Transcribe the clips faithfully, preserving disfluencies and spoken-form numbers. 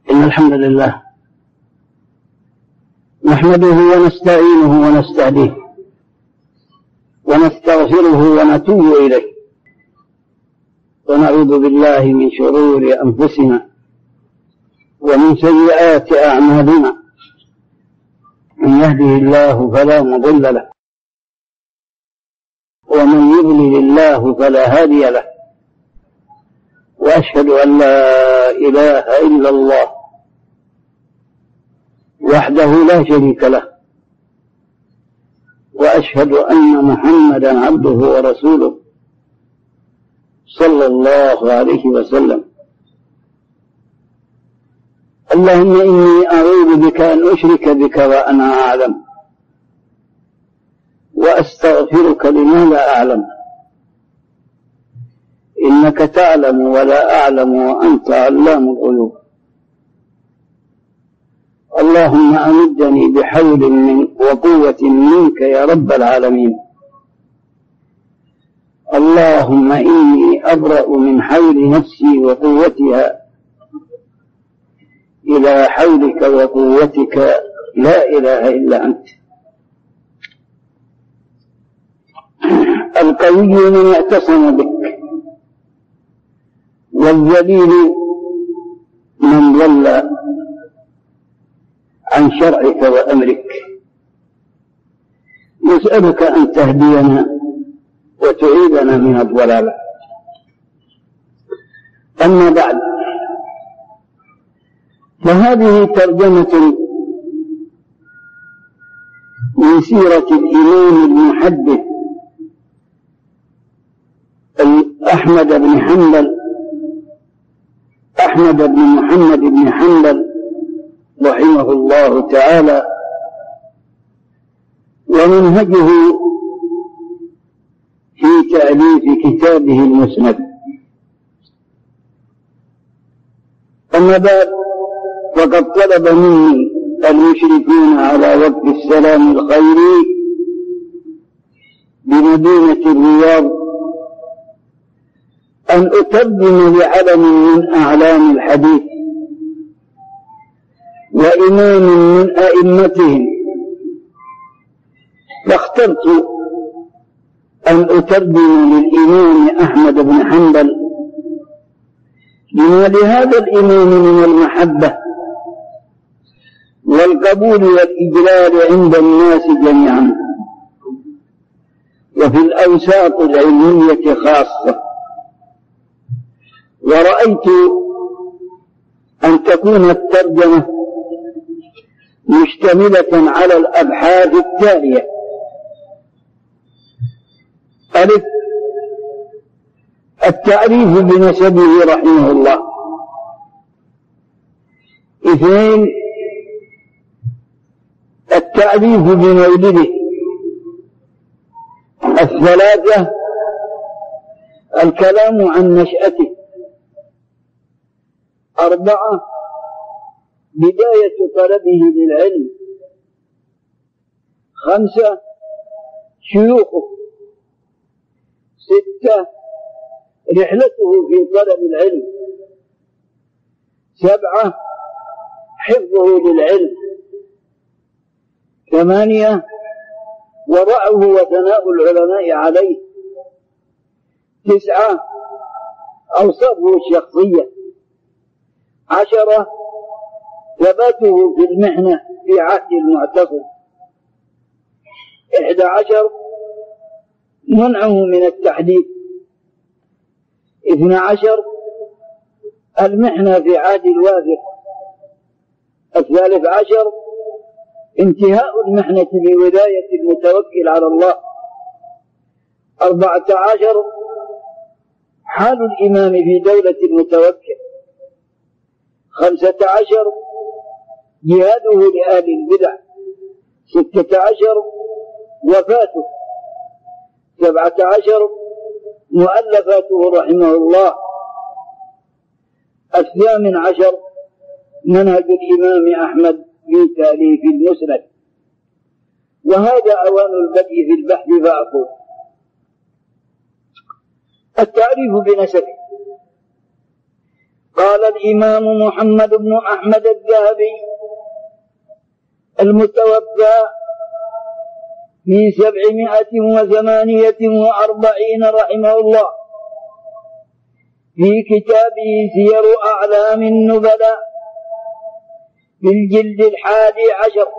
إن الحمد لله نحمده ونستعينه ونستهديه ونستغفره ونتوب إليه ونعوذ بالله من شرور أنفسنا ومن سيئات أعمالنا. من يهده الله فلا مضل له ومن يضلل الله فلا هادي له، وأشهد أن لا إله إلا الله وحده لا شريك له، وأشهد أن محمدا عبده ورسوله صلى الله عليه وسلم. اللهم إني أعوذ بك أن أشرك بك وأنا أعلم، وأستغفرك لما لا أعلم، إنك تعلم ولا أعلم وأنت علام الغيوب. اللهم أمدني بحول من وقوة منك يا رب العالمين. اللهم إني أبرأ من حول نفسي وقوتها إلى حولك وقوتك لا إله إلا أنت. القوي من اعتصم بك، والذليل من ضل عن شرعك وأمرك. نسألك أن تهدينا وتعيدنا من الضلال. أما بعد، فهذه ترجمة من سيرة الإمام المحدث أحمد بن حنبل أحمد بن محمد بن حنبل رحمه الله تعالى، ومنهجه في تأليف كتابه المسند. أما بعد، فقد طلب مني المشركون على وقت السلام الخيري بمدينة الرياض أن أترجم لعلم من أعلام الحديث وإمام من أئمتهم، فاخترت أن أترجم للإمام أحمد بن حنبل لما لهذا الإمام من المحبة والقبول والإجلال عند الناس جميعا، وفي الأوساط العلمية خاصة. ورأيت أن تكون الترجمة مشتملة على الأبحاث التالية: ألف، التعريف بنسبه رحمه الله. اثنين، التعريف بمولده. الثلاثة، الكلام عن نشأته. أربعة، بداية طلبه للعلم. خمسة، شيوخه. ستة، رحلته في طلب العلم. سبعة، حفظه للعلم. ثمانية، ورعه وثناء العلماء عليه. تسعة، أوصافه الشخصية. عشرة، ثباته في المحنة في عهد المعتصم. إحدى عشر، منعه من التحديث. اثنى عشر، المحنة في عهد الواثق. الثالث عشر، انتهاء المحنة بولاية المتوكل على الله. أربعة عشر، حال الإمام في دولة المتوكل. خمسة عشر، جهاده لأهل البدع. ستة عشر، وفاته. سبعة عشر، مؤلفاته رحمه الله. الثامن عشر، منهج الإمام أحمد في تأليف المسند. وهذا أوان البدء في البحث، فأقول: التعريف بنسبه. قال الإمام محمد بن أحمد الذهبي المتوفى في سبعمائة وثمانية وأربعين رحمه الله في كتابه سير أعلام النبلاء في الجلد الحادي عشر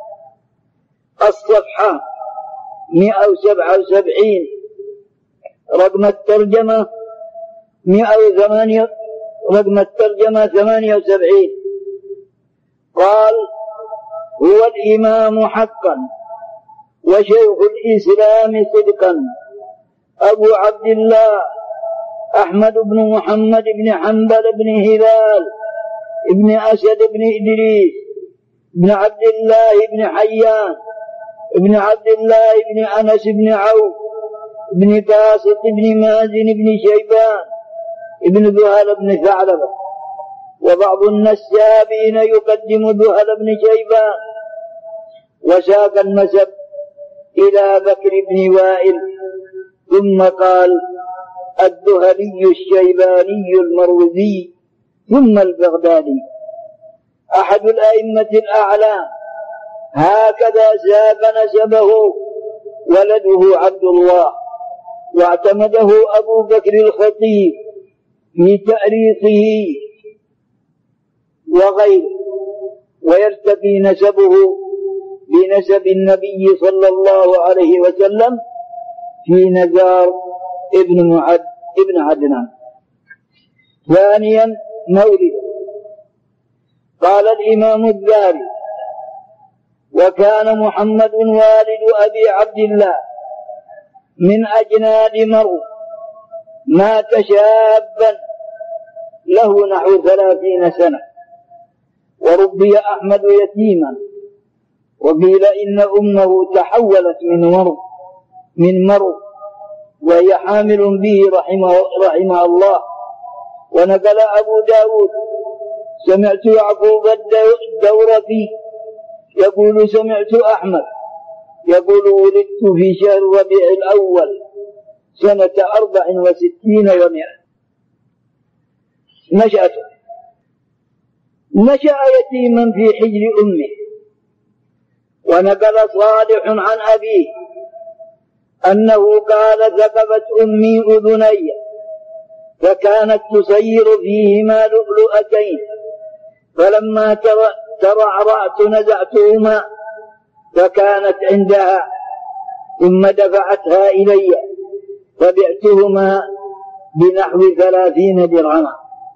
الصفحة مئة وسبعة وسبعين رقم الترجمة مئة وثمانية رقم الترجمة ثمانية وسبعين قال: هو الإمام حقا وشيخ الإسلام صدقا أبو عبد الله أحمد بن محمد بن حنبل بن هلال ابن أسد بن إدريس بن عبد الله بن حيان ابن عبد الله بن أنس بن عوف بن باسط بن مازن بن شيبان ابن ذهل بن ثعلبة. وبعض النسابين يقدم ذهل بن شيبان وساق النسب إلى بكر بن وائل ثم قال: الذهلي الشيباني المروزي ثم البغدادي أحد الأئمة الأعلام. هكذا ساق نسبه ولده عبد الله، واعتمده أبو بكر الخطيب في تأريخه وغيره، ويرتقي نسبه بنسب النبي صلى الله عليه وسلم في نزار ابن معد ابن عدنان. ثانيا مولده. قال الإمام الذهبي: وكان محمد والد أبي عبد الله من أجناد مرو، مات شابا له نحو ثلاثين سنة، وربي أحمد يتيما، وقيل إن أمه تحولت من مرو من مرو وهي حامل به رحمه, رحمه الله. ونقل أبو داود: سمعت يعقوب الدورقي يقول: سمعت أحمد يقول: ولدت في شهر ربيع الأول سنة أربع وستين ومئة. نشأته: نشأ يتيما في حجر أمه. ونقل صالح عن أبيه أنه قال: ثقبت أمي أذني فكانت تصير فيهما لؤلؤتين، فلما ترعرعت نزعتهما فكانت عندها، ثم دفعتها إلي فبعتهما بنحو ثلاثين درهما.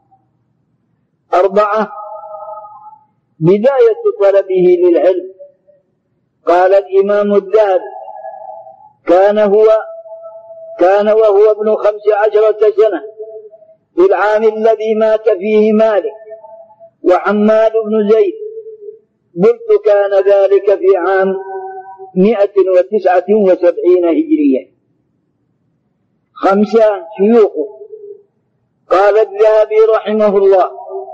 أربعة بداية طلبه للعلم. قال الإمام الذهبي: كان هو كان وهو ابن خمس عشرة سنة في العام الذي مات فيه مالك وحماد بن زيد. قلت: كان ذلك في عام مئة وتسعة وسبعين هجرية. خمسة شيوخه. قال الذهبي رحمه الله: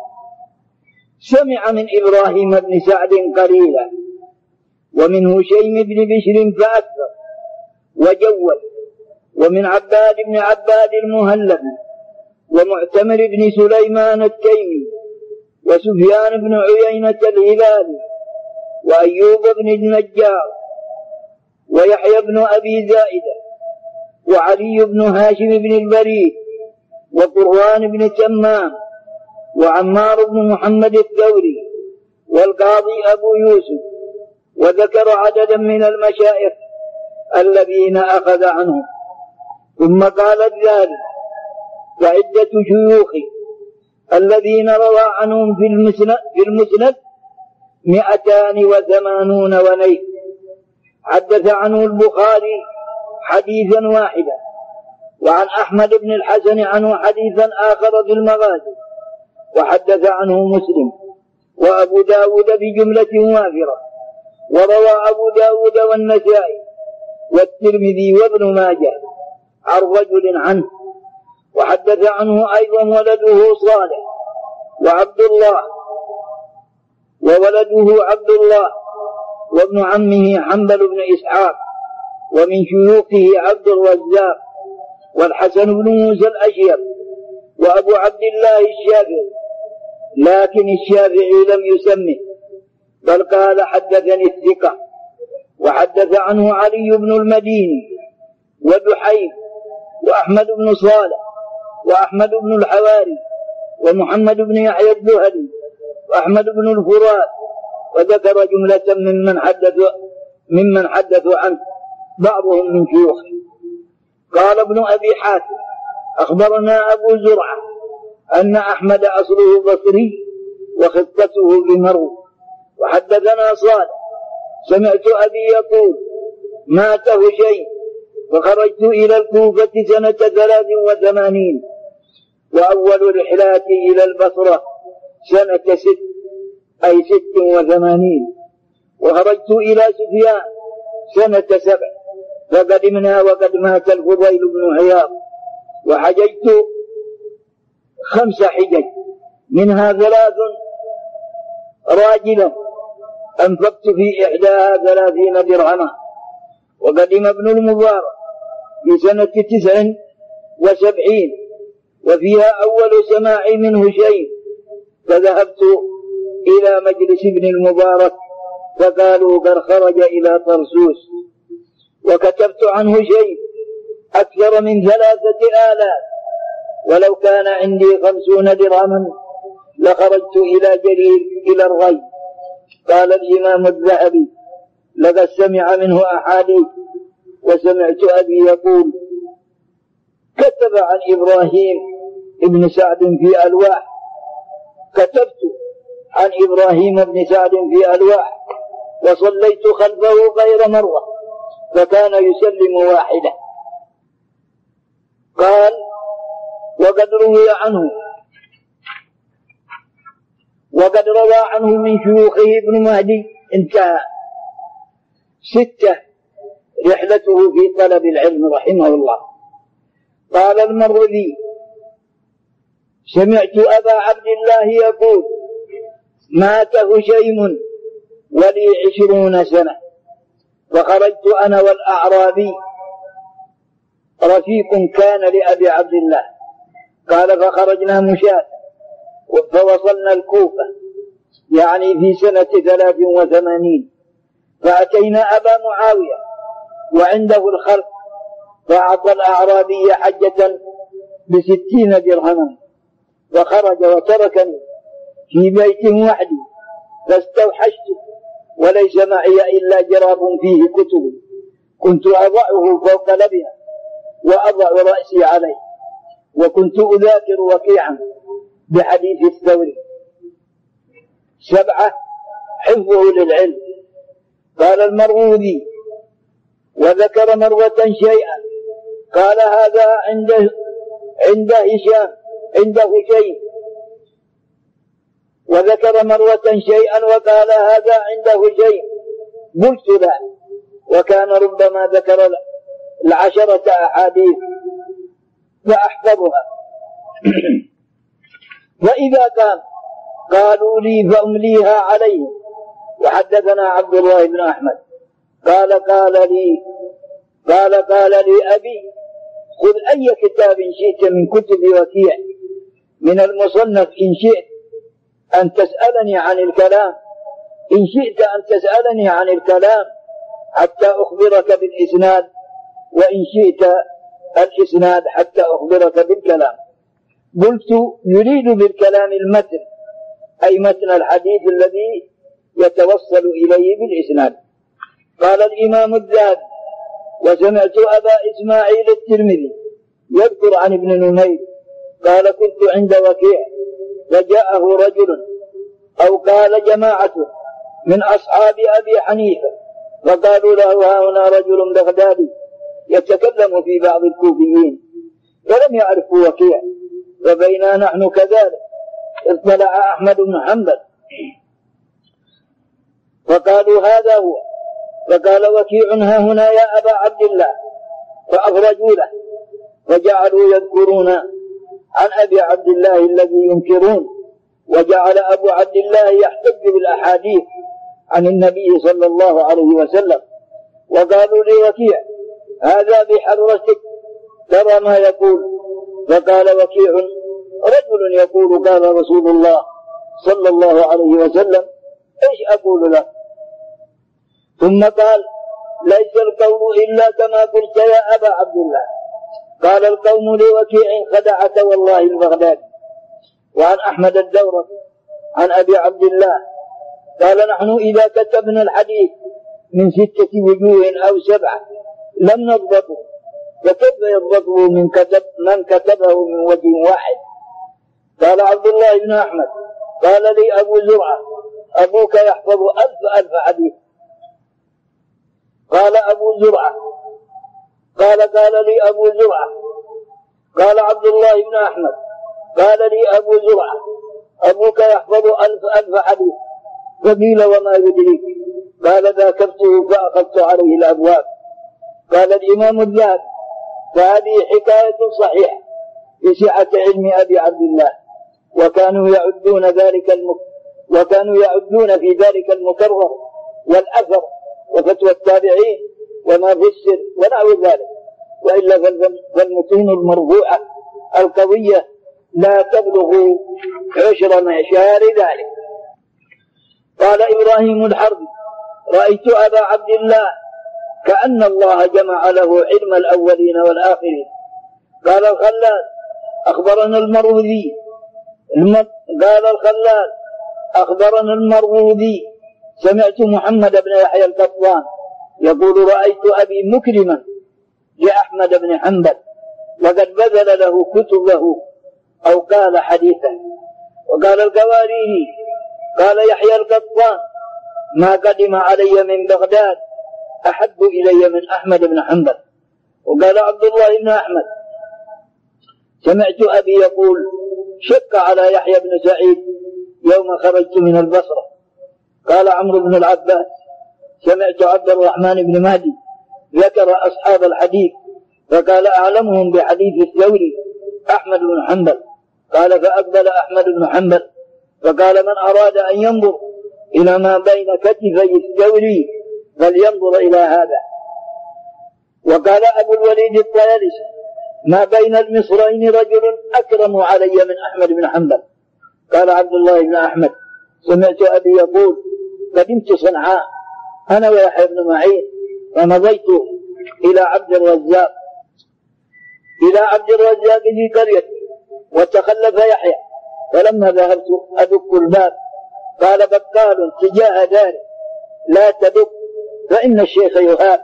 سمع من إبراهيم بن سعد قليلا، ومن هشيم بن بشر فأكثر وجود، ومن عباد بن عباد المهلب، ومعتمر بن سليمان التيمي، وسفيان بن عيينة الهلالي، وأيوب بن النجار، ويحيى بن أبي زائدة، وعلي بن هاشم بن البريد، وقروان بن تمام، وعمار بن محمد الثوري، والقاضي أبو يوسف. وذكر عددا من المشايخ الذين أخذ عنهم. ثم قال الذهبي: وعدة شيوخي الذين روى عنهم في المسند, في المسند مئتان وثمانون ونيف. حدث عنه البخاري حديثا واحدا، وعن أحمد بن الحسن عنه حديثا آخر في المغازي، وحدث عنه مسلم وأبو داود بجملة وافرة. وروى أبو داود والنسائي والترمذي وابن ماجه عن رجل عنه. وحدث عنه أيضا ولده صالح وعبد الله وولده عبد الله وابن عمه حنبل بن إسحاق، ومن شيوخه عبد الرزاق والحسن بن موسى الأشير وأبو عبد الله الشافعي لكن الشافعي لم يسمه، بل قال حدثني الثقة، وحدث عنه علي بن المديني ودحيم وأحمد بن صالح وأحمد بن الحواري ومحمد بن يحيى الذهلي وأحمد بن الفرات، وذكر جملة ممن حدثوا ممن حدثوا عنه بعضهم من شيوخه. قال ابن أبي حاتم أخبرنا أبو زرعة أن أحمد أصله بصري وخطته بمرو. وحدثنا صالح سمعت أبي يقول مات هشيم فخرجت إلى الكوفة سنة ثلاث وثمانين، وأول رحلاتي إلى البصرة سنة ست أي ست وثمانين، وخرجت إلى سفيان سنة سبع فقدمنا وقد مات الفضيل بن عياض. وحججت خمس حجج منها ثلاث راجلا أنفقت في إحداها ثلاثين درهما. وقدم ابن المبارك في سنة تسع وسبعين وفيها أول سماع منه شيء، فذهبت إلى مجلس ابن المبارك فقالوا قد خرج إلى طرسوس، وكتبت عنه شيء أكثر من ثلاثة آلاف، ولو كان عندي خمسون درهما لخرجت إلى جرير إلى الغي. قال الإمام الذهبي لقد سمع منه أحاديث، وسمعت أبي يقول كتب عن إبراهيم ابن سعد في ألواح، كتبت عن إبراهيم بن سعد في ألواح وصليت خلفه غير مرة فكان يسلم واحدة. قال وقد روي عنه وقد روى عنه من شيوخه ابن مهدي انتهى. ستة رحلته في طلب العلم رحمه الله. قال المروذي سمعت أبا عبد الله يقول مات هشيم ولي عشرون سنة، فخرجت أنا والأعرابي رفيق كان لأبي عبد الله. قال فخرجنا مشاة فوصلنا الكوفة يعني في سنة ثلاث وثمانين، فأتينا أبا معاوية وعنده الخلق، فأعطى الأعرابي حجة بستين درهما، فخرج وتركني في بيت وحدي، فاستوحشت وليس معي إلا جراب فيه كتبي، كنت أضعه فوق لبنه وأضع رأسي عليه، وكنت أذاكر وكيعا بحديث الثوري. سبعة حفظه للعلم. قال المروذي وذكر مروة شيئا قال هذا عنده عند هشام عنده شيء، وذكر مروة شيئا وقال هذا عنده شيء، قلت لا، وكان ربما ذكر العشرة أحاديث فأحفظها. وإذا كان قالوا لي فأمليها عليه. وحدثنا عبد الله بن أحمد قال قال لي قال قال لي أبي خذ أي كتاب شئت من كتب وكيع من المصنف إن شئت أن تسألني عن الكلام إن شئت أن تسألني عن الكلام حتى أخبرك بالإسناد، وإن شئت الإسناد حتى أخبرك بالكلام. قلت يريد بالكلام المتن أي متن الحديث الذي يتوصل إليه بالإسناد. قال الإمام الذهبي وسمعت أبا إسماعيل الترمذي يذكر عن ابن نمير قال كنت عند وكيع فجاءه رجل أو قال جماعة من أصحاب أبي حنيفة فقالوا له هنا رجل بغدادي يتكلم في بعض الكوفيين، فلم يعرفوا وكيع، فبينا نحن كذلك اطلع أحمد بن حنبل فقالوا هذا هو، فقال وكيع ها هنا يا أبا عبد الله، فأخرجوا له وجعلوا يذكرون عن أبي عبد الله الذي ينكرون، وجعل أبو عبد الله يحتج بالأحاديث عن النبي صلى الله عليه وسلم. وقالوا لوكيع هذا بحضرتك ترى ما يقول، فقال وكيع رجل يقول قال رسول الله صلى الله عليه وسلم إيش أقول له؟ ثم قال ليس القول إلا كما قلت يا أبا عبد الله. قال القوم لوكيع خدعك والله البغدادي. وعن أحمد الدورقي عن أبي عبد الله قال نحن إذا كتبنا الحديث من ستة وجوه أو سبعة لم نضبطه، فكيف يضبطه من, كتب من كتبه من وجه واحد؟ قال عبد الله بن أحمد قال لي أبو زرعة أبوك يحفظ ألف ألف حديث. قال أبو زرعة قال قال لي أبو زرعة قال عبد الله بن أحمد قال لي أبو زرعة أبوك يحفظ ألف ألف حديث. فقيل وما يدريك؟ قال ذاكرته فأخذت عليه الأبواب. قال الإمام الذهبي فهذه حكاية صحيحة بسعة علم أبي عبد الله، وكانوا يعدون ذلك المك... وكانوا يعدون في ذلك المكرر والأثر وفتوى التابعين وما في السر ونحو ذلك، وإلا فالمتون المرفوعة القوية لا تبلغ عشر معشار ذلك. قال إبراهيم الحربي رأيت أبا عبد الله كأن الله جمع له علم الأولين والآخرين. قال الخلال أخبرنا المروذي الم... قال الخلال أخبرنا المروذي سمعت محمد بن يحيى القطان يقول رأيت أبي مكرما لأحمد بن حنبل وقد بذل له كتبه أو قال حديثا. وقال القواريري قال يحيى القطان ما قدم علي من بغداد أحب إلي من أحمد بن حنبل. وقال عبد الله بن أحمد سمعت أبي يقول شك على يحيى بن سعيد يوم خرجت من البصرة. قال عمرو بن العباس سمعت عبد الرحمن بن مهدي ذكر أصحاب الحديث فقال أعلمهم بحديث الثوري أحمد بن حنبل. قال فأقبل أحمد بن حنبل فقال من أراد أن ينظر إلى ما بين كتفي الثوري فلينظر إلى هذا. وقال أبو الوليد الطيالسي ما بين المصرين رجل أكرم علي من أحمد بن حنبل. قال عبد الله بن أحمد سمعت أبي يقول قدمت صنعاء أنا ويحيى بن معين فمضيت إلى عبد الرزاق إلى عبد الرزاق في قرية وتخلف يحيى، فلما ذهبت أدق الباب قال بقال تجاه داره لا تدق فإن الشيخ يهاب.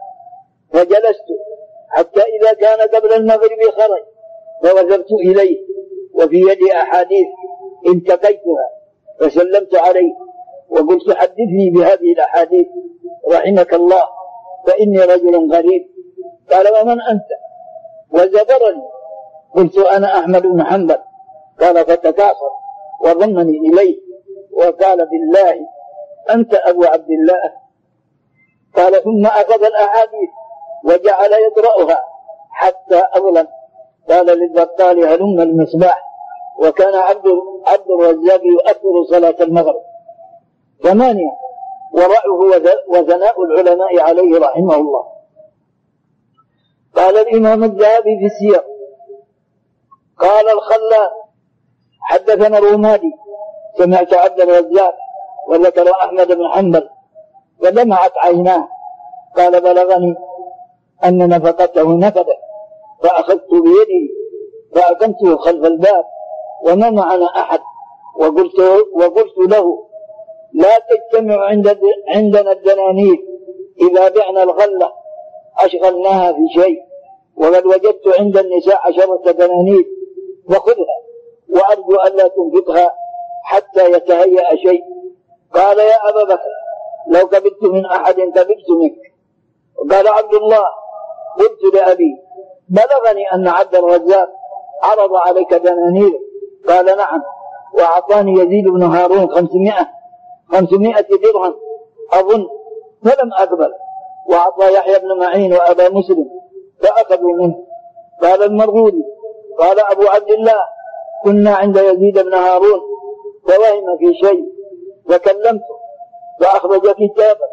فجلست حتى إذا كان قبل المغرب خرج فوثبت إليه وفي يدي أحاديث التقيتها فسلمت عليه وقلت حدثني بهذه الأحاديث رحمك الله فإني رجل غريب. قال ومن أنت؟ وزبرني. قلت أنا أحمد بن حنبل. قال فتكاثر وضمني إليه وقال بالله أنت أبو عبد الله. قال ثم أخذ الأحاديث وجعل يقرأها حتى أظلم. قال للبطال هلم المصباح. وكان عبد عبد الرزاق يؤثر صلاة المغرب. ثمانية ورعه وثناء العلماء عليه رحمه الله. قال الإمام الذهبي في السير قال الخلال حدثنا الرمادي سمعت عبد الرزاق وذكر أحمد بن حنبل ودمعت عيناه. قال بلغني أن نفقته نفده فأخذت بيده فأقمته خلف الباب وما معنا أحد وقلت, وقلت له لا تجتمع عند عندنا الدنانير إذا بعنا الغلة أشغلناها في شيء وقد وجدت عند النساء عشرة دنانير فخذها وأرجو ألا تنفقها حتى يتهيأ شيء. قال يا أبا بكر لو قبلت من أحد قبلت منك. وقال عبد الله قلت لأبي بلغني أن عبد الرزاق عرض عليك دنانير. قال نعم وأعطاني يزيد بن هارون خمسمائة خمسمائة درهم أظن فلم أقبل، وأعطى يحيى بن معين وأبا مسلم فأخذوا منه. قال المرغولي قال أبو عبد الله كنا عند يزيد بن هارون فوهم في شيء فكلمته فأخرج كتابا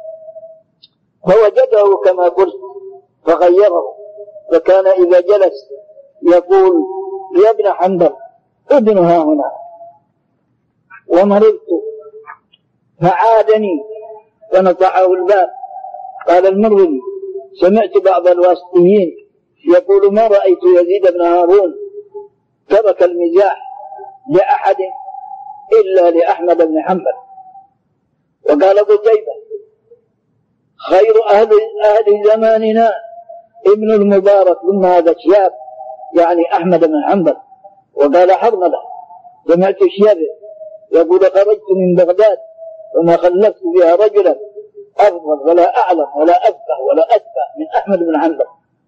فوجده كما قلت فغيره، فكان إذا جلس يقول يا ابن حنبل ابنها هنا. ومرضت فعادني ونصحه الباب. قال المروي: سمعت بعض الواسطيين يقول: ما رأيت يزيد بن هارون ترك المزاح لأحد إلا لأحمد بن حنبل. وقال قتيبة: خير أهل, أهل زماننا ابن المبارك ثم هذا الشاب، يعني أحمد بن حنبل. وقال حرملة: سمعت الشافعي يقول: خرجت من بغداد وما خلفت بها رجلا أفضل ولا أعلم ولا أفقه ولا أتقى من أحمد بن حنبل.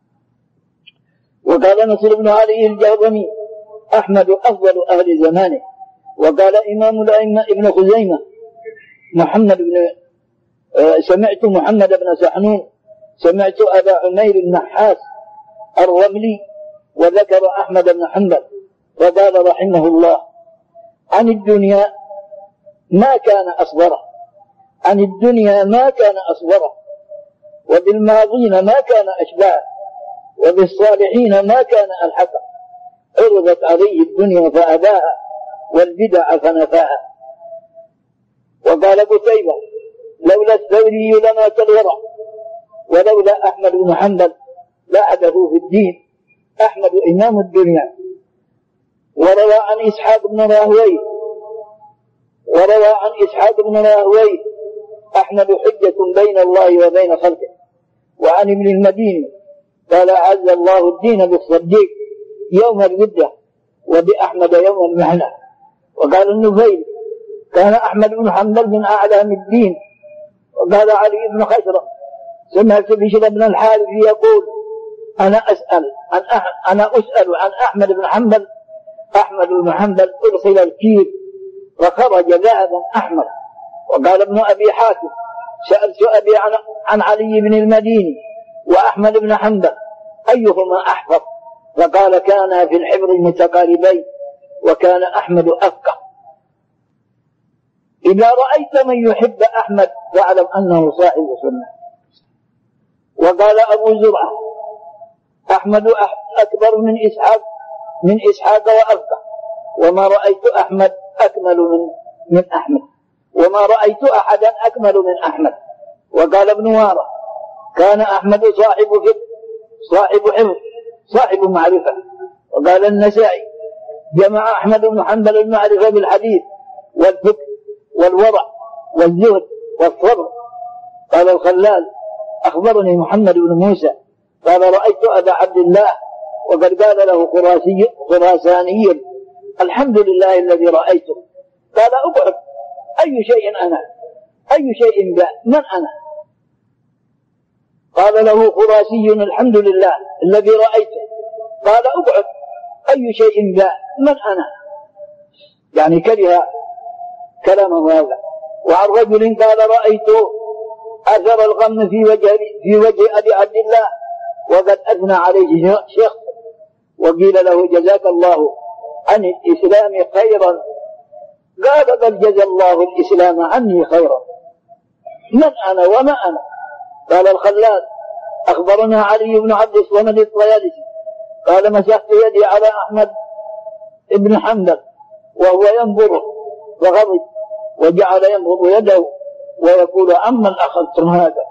وقال نصر بن علي الجهضمي: أحمد أفضل أهل زمانه. وقال إمام الأئمة ابن خزيمة: محمد بن آه سمعت محمد بن سحنون سمعت أبا عمير النحاس الرملي وذكر أحمد بن حنبل وقال رحمه الله: عن الدنيا ما كان أصبره، عن الدنيا ما كان أصبره، وبالماضين ما كان أشباه، وبالصالحين ما كان ألحقه. عرضت عليه الدنيا فأباها والبدع فنفاها. وقال قتيبة: لولا الثوري لمات الورع، ولولا أحمد بن حنبل لعبه في الدين. أحمد إمام الدنيا. وروى عن إسحاق بن راهويه وروى عن إسحاق بن راهويه: أحمد حجة بين الله وبين خلقه. وعن ابن المديني قال: أعز الله الدين بالصديق يوم الردة وبأحمد يوم المحنة. وقال النفيل: كان أحمد بن حنبل من أعلام الدين. وقال علي بن خشرم: سمعت بشر بن الحارث يقول: أنا أسأل عن أح... أنا أسأل عن أحمد بن حنبل. أحمد بن حنبل أدخل الكير وخرج ذهبا أحمر. وقال ابن أبي حاتم: سألت أبي عن, عن علي بن المديني وأحمد بن حنبل أيهما أحفظ؟ فقال: كان في الحبر المتقاربين، وكان أحمد أفقه. إذا رأيت من يحب أحمد فاعلم أنه صاحب سنة. وقال أبو زرعة: أحمد أكبر من إسحاق من إسحاق وأفقه، وما رأيت أحمد أكمل من من أحمد، وما رأيت أحدا أكمل من أحمد. وقال ابن وارة: كان أحمد صاحب فقه صاحب حفظ صاحب معرفة. وقال النسائي: جمع أحمد بن حنبل المعرفة بالحديث والفقه والورع والزهد والصبر. قال الخلال: أخبرني محمد بن موسى قال: رأيت أبا عبد الله وقد قال له خراسي خراساني: الحمد لله الذي رأيته. قال: أقعد، أي شيء أنا؟ أي شيء ذا؟ من أنا؟ قال له خراسي: الحمد لله الذي رأيته. قال: أقعد، أي شيء ذا؟ من أنا؟ يعني كره كلامه هذا. وعن رجل قال: رأيت أثر الغم في وجه في وجه أبي عبد الله وقد أثنى عليه شيخ، وقيل له: جزاك الله عن الإسلام خيرا. قال: بل جزى الله الإسلام عني خيرا. من أنا وما أنا؟ قال الخلال: أخبرنا علي بن عبد الصمد الطيالسي قال: مسحت يدي على أحمد بن حنبل وهو ينظره فغضب وجعل ينظر يده ويقول: عمن أخذتم هذا؟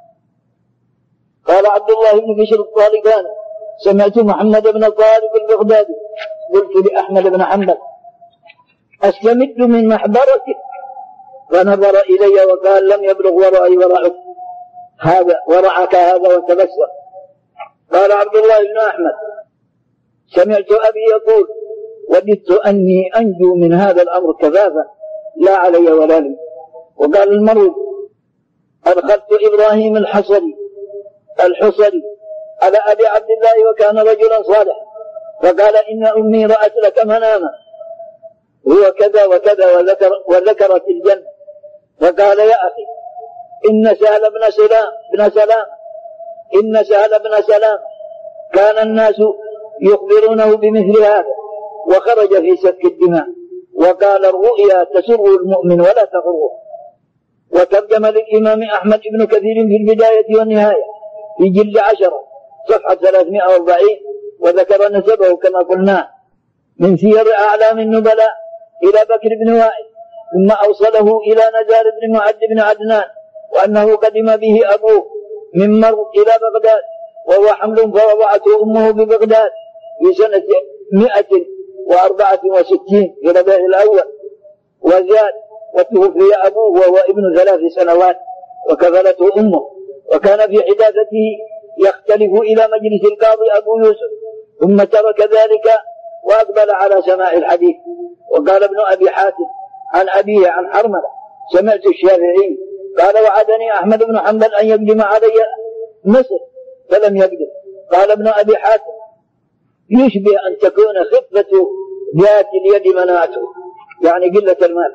قال عبد الله بن بشر الطالقاني: سمعت محمد بن طارق البغدادي قلت لأحمد بن حنبل: أستمد من محبرتك؟ فنظر إلي وقال: لم يبلغ ورعي ورعك هذا ورعك هذا وتبسم. قال عبد الله بن أحمد: سمعت أبي يقول: وددت أني أنجو من هذا الأمر كفافا لا علي ولا لي. وقال المروي: أدخلت إبراهيم الحصري الحصري على أبي عبد الله وكان رجلا صالحا، فقال: إن أمي رأت لك مناما هو كذا وكذا وذكر وذكرت الجنة. فقال: يا أخي، إن سهل بن سلام بن سلام إن سهل بن سلام كان الناس يخبرونه بمثل هذا وخرج في سفك الدماء. وقال: الرؤيا تسر المؤمن ولا تغره. وترجم للإمام أحمد بن كثير في البداية والنهاية في جلد عشرة صفحة ثلاثمائة وأربعين، وذكر نسبه كما قلنا من سير أعلام النبلاء إلى بكر بن وائل ثم أوصله إلى نزار بن معد بن عدنان وأنه قدم به أبوه من مرو إلى بغداد وهو حمل فوضعته أمه ببغداد في سنة مئة وأربعة وستين في ربيع الأول وزاد، وتوفي أبوه وهو ابن ثلاث سنوات وكفلته أمه، وكان في حداثته يختلف إلى مجلس القاضي أبو يوسف، ثم ترك ذلك وأقبل على سماع الحديث. وقال ابن أبي حاتم عن أبيه عن حرملة سمعت الشافعي قال وعدني أحمد بن حنبل أن يقدم علي مصر فلم يقدم. قال ابن أبي حاتم يشبه أن تكون خفة ذات اليد منعته، يعني قلة المال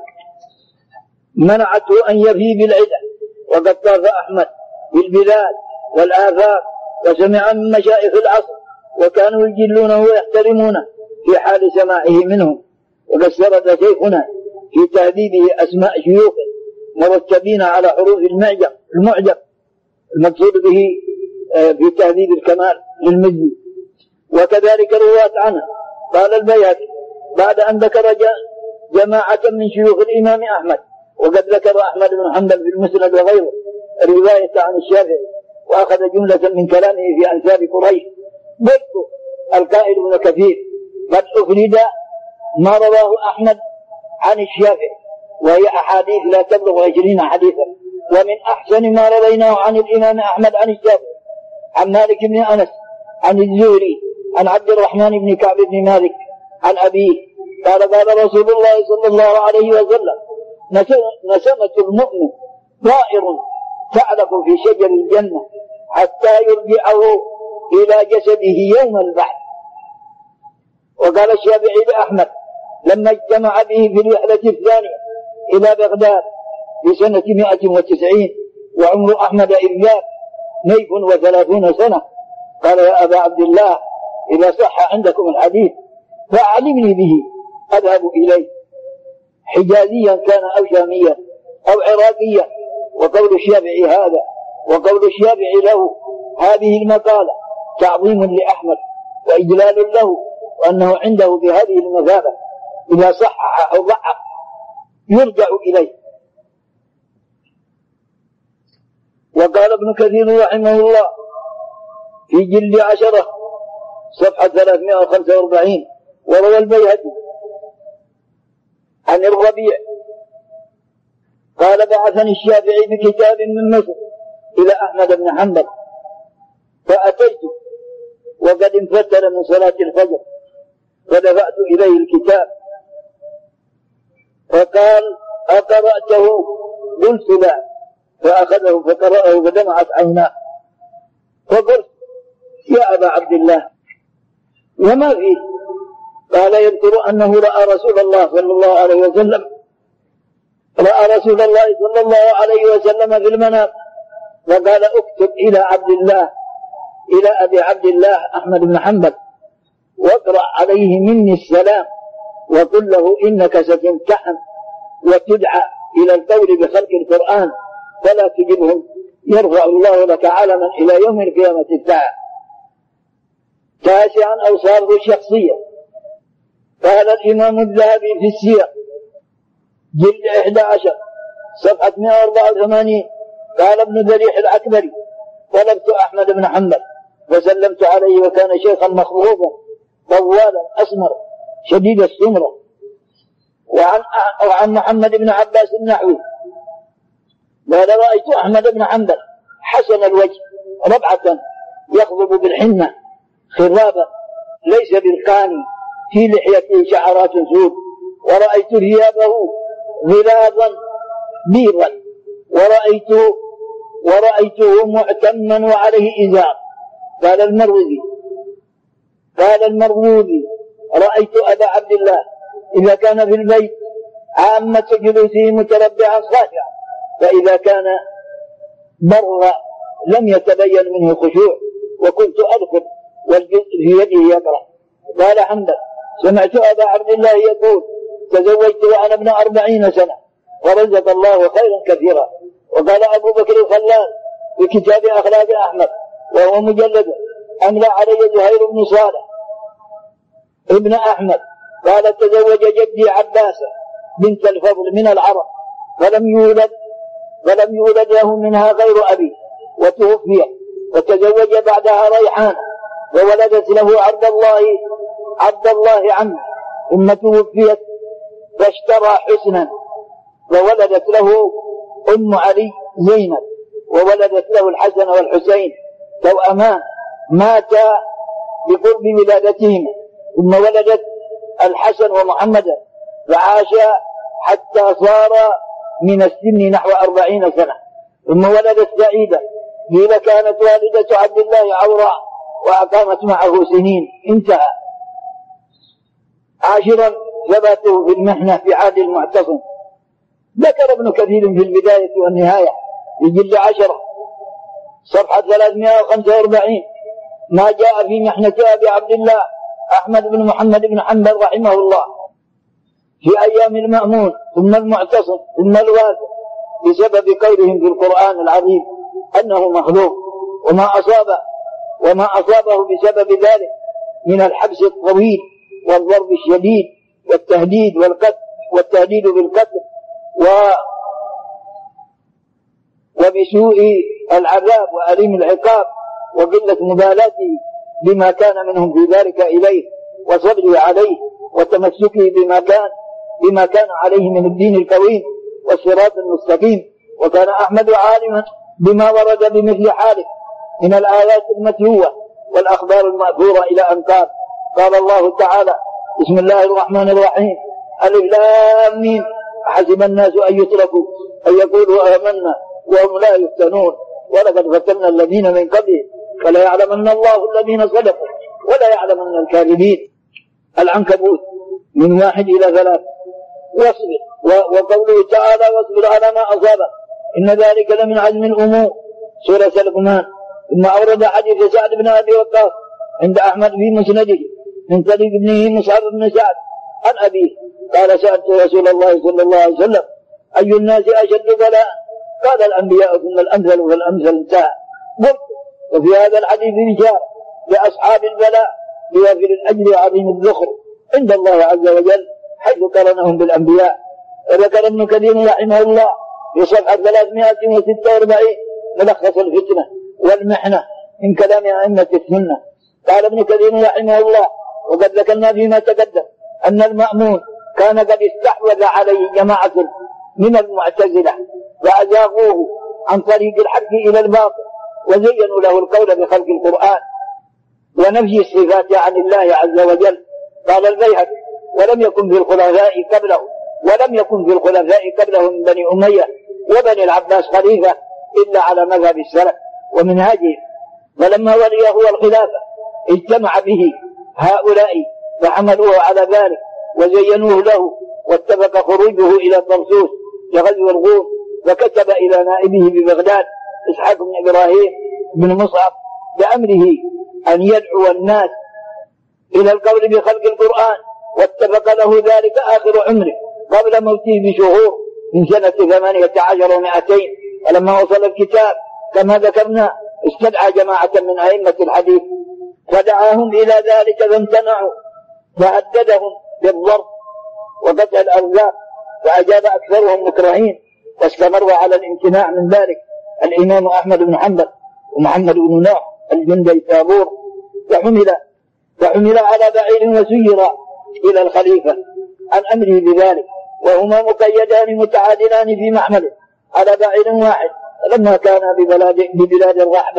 منعته أن يفي بالعدة، وقد طاف أحمد بالبلاد والآفاق وسمع من مشايخ العصر وكانوا يجلونه ويحترمونه في حال سماعه منهم. وقد سرد شيخنا في تهذيبه أسماء شيوخه مرتبين على حروف المعجم المعجم المقصود به في تهذيب الكمال للمزي، وكذلك رواة عنه. قال البيهقي بعد أن ذكر جماعة من شيوخ الإمام أحمد، وقد ذكر أحمد بن حنبل في المسند وغيره رواية عن الشافعي، وأخذ جملة من كلامه في أنساب قريش. قلت القائل ابن كثير قد أفرد ما رواه أحمد عن الشافعي وهي أحاديث لا تبلغ عشرين حديثا، ومن أحسن ما رويناه عن الإمام أحمد عن الشافعي عن مالك بن أنس عن الزهري عن عبد الرحمن بن كعب بن مالك عن أبيه قال قال رسول الله صلى الله عليه وسلم نسمة المؤمن طائر تعلق في شجر الجنة حتى يرجعه إلى جسده يوم البعث. وقال الشافعي لأحمد لما اجتمع به في الرحلة الثانية إلى بغداد في سنة مئة وتسعين وعمر أحمد إذ نيف وثلاثون سنة قال يا أبا عبد الله إذا صح عندكم الحديث فأعلمني به أذهب إليه، حجازيا كان أو شاميا أو عراقيا. وقول الشافعي هذا وقول الشافعي له هذه المقالة تعظيم لأحمد وإجلال له، وأنه عنده بهذه المثابة إذا صحح أو ضعف يرجع إليه. وقال ابن كثير رحمه الله في جلد عشرة صفحة ثلاثمائة وخمسة وأربعين وروى البيهقي عن الربيع قال بعثني الشافعي بكتاب من مصر إلى أحمد بن حنبل فأتيت وقد انفتل من صلاة الفجر فدفعت إليه الكتاب فقال أقرأته؟ قلت لا، فأخذه فقرأه فدمعت عيناه فقلت يا أبا عبد الله وما فيه؟ قال يذكر أنه رأى رسول الله صلى الله عليه وسلم رأى رسول الله صلى الله عليه وسلم في المنام، وقال اكتب إلى عبد الله إلى أبي عبد الله أحمد بن حنبل واقرأ عليه مني السلام وقل له إنك ستمتحن وتدعى إلى القول بخلق القرآن فلا تجبهم يرفع الله لك علما إلى يوم القيامة الساعة. تاسعا أوصافه الشخصية. قال الإمام الذهبي في السير جلد إحدى عشر صفحة مئة وأربعة وثمانين قال ابن ذريح العكبري طلبت أحمد بن حنبل وسلمت عليه وكان شيخا مخضوبا طوالا أسمر شديد السمرة. وعن, وعن محمد بن عباس النحوي قال رأيت أحمد بن حنبل حسن الوجه ربعة يخضب بالحنة خرابا ليس بالقاني في لحيته شعرات سود، ورأيت ثيابه غلاظا بيضا ورأيته ورأيته معتما وعليه إزار. قال المروزي قال المروزي رأيت أبا عبد الله إذا كان في البيت عامة جلوسه متربعا خاشعا، فإذا كان بر لم يتبين منه خشوع، وكنت أدخل والجزء في يده يقرأ. قال حنبل سمعت أبا عبد الله يقول تزوجت وأنا ابن أربعين سنة ورزق الله خيرا كثيرا. وقال أبو بكر الخلال في كتاب أخلاق أحمد وهو مجلد أملى علي زهير بن صالح ابن أحمد قال تزوج جدي عباسا بنت الفضل من العرب، فلم يولد فلم يولد له منها غير أبي، وتوفي، وتزوج بعدها ريحان، وولدت له عبد الله عبد الله عمه، ثم توفيت فاشترى حسنا، وولدت له أم علي زينب، وولدت له الحسن والحسين توأمان ماتا بقرب ولادتهما، ثم ولدت الحسن ومحمدا، فعاشا حتى صار من السن نحو أربعين سنة، ثم ولدت سعيدة، قيل كانت والدة عبد الله عوراء وأقامت معه سنين. انتهى. عاشرا ثباته في المحنة في عهد المعتصم. ذكر ابن كثير في البداية والنهاية في جلد عشرة صفحة ثلاثمائة وخمسة وأربعين ما جاء في محنة أبي عبد الله أحمد بن محمد بن حنبل رحمه الله في أيام المأمون ثم المعتصم ثم الواثق، بسبب قولهم في القرآن العظيم أنه مخلوق، وما أصابه وما أصابه بسبب ذلك من الحبس الطويل والضرب الشديد والتهديد والقتل والتهديد بالقتل و وبسوء العذاب وأليم العقاب وقلة مبالاته بما كان منهم في ذلك إليه، وصبره عليه وتمسكه بما كان بما كان عليه من الدين القويم والصراط المستقيم. وكان أحمد عالما بما ورد بمثل حاله من الآيات المتلوة والأخبار المأثورة إلى أن قال قال الله تعالى: بسم الله الرحمن الرحيم، ألف لام ميم، حسب الناس أن يتركوا أن يقولوا آمنا وهم لا يفتنون، ولقد فتنا الذين من قبلهم فلا يعلمن الله الذين صدقوا ولا يعلمن الكاذبين. العنكبوت من واحد إلى ثلاث. واصبر، وقوله تعالى: واصبر على ما أصابك إن ذلك لمن عزم الأمور، سورة لقمان. ثم أورد حديث سعد بن أبي وقاص عند أحمد في مسنده من طريق ابنه مصعب بن سعد عن أبيه قال: سألت رسول الله صلى الله عليه وسلم: أي الناس أشد بلاء؟ قال: الأنبياء ثم الأمثل فالأمثل. انتهى. قلت: وفي هذا الحديث بشارة لأصحاب البلاء بوافر الأجر عظيم الذخر عند الله عز وجل حيث قرنهم بالأنبياء. وذكر ابن كثير رحمه الله في صفحة ثلاثمائة وستة وأربعين ملخص الفتنة والمحنة من كلام أئمة السنة. قال ابن كثير رحمه الله: وقد ذكرنا فيما تقدم أن المأمون كان قد استحوذ عليه جماعة من المعتزلة فأزاغوه عن طريق الحق إلى الباطل، وزينوا له القول بخلق القرآن ونفي الصفات عن الله عز وجل. قال البيهقي: ولم يكن في الخلفاء قبله ولم يكن في الخلفاء قبله من بني أمية وبني العباس خليفة إلا على مذهب السلف ومنهاجه. فلما ولي هو الخلافة اجتمع به هؤلاء فحملوه على ذلك وزينوه له، واتفق خروجه إلى طرسوس لغزو الغور، فكتب إلى نائبه ببغداد إسحاق بن إبراهيم بن مصعب بأمره أن يدعو الناس إلى القول بخلق القرآن، واتفق له ذلك آخر عمره قبل موته بشهور من سنة ثمانية عشر ومائتين. فلما وصل الكتاب كما ذكرنا استدعى جماعة من أئمة الحديث فدعاهم إلى ذلك فامتنعوا، فهددهم بالضرب وقطع الأرزاق، فأجاب أكثرهم مكرهين، واستمر على الامتناع من ذلك الإمام أحمد بن حنبل ومحمد بن نوح الجندي ثابور، فحمل فحمل على بعير وسير إلى الخليفة عن أمره بذلك، وهما مقيدان متعادلان في محمله على بعير واحد. لما كان ببلاد, ببلاد الرحبة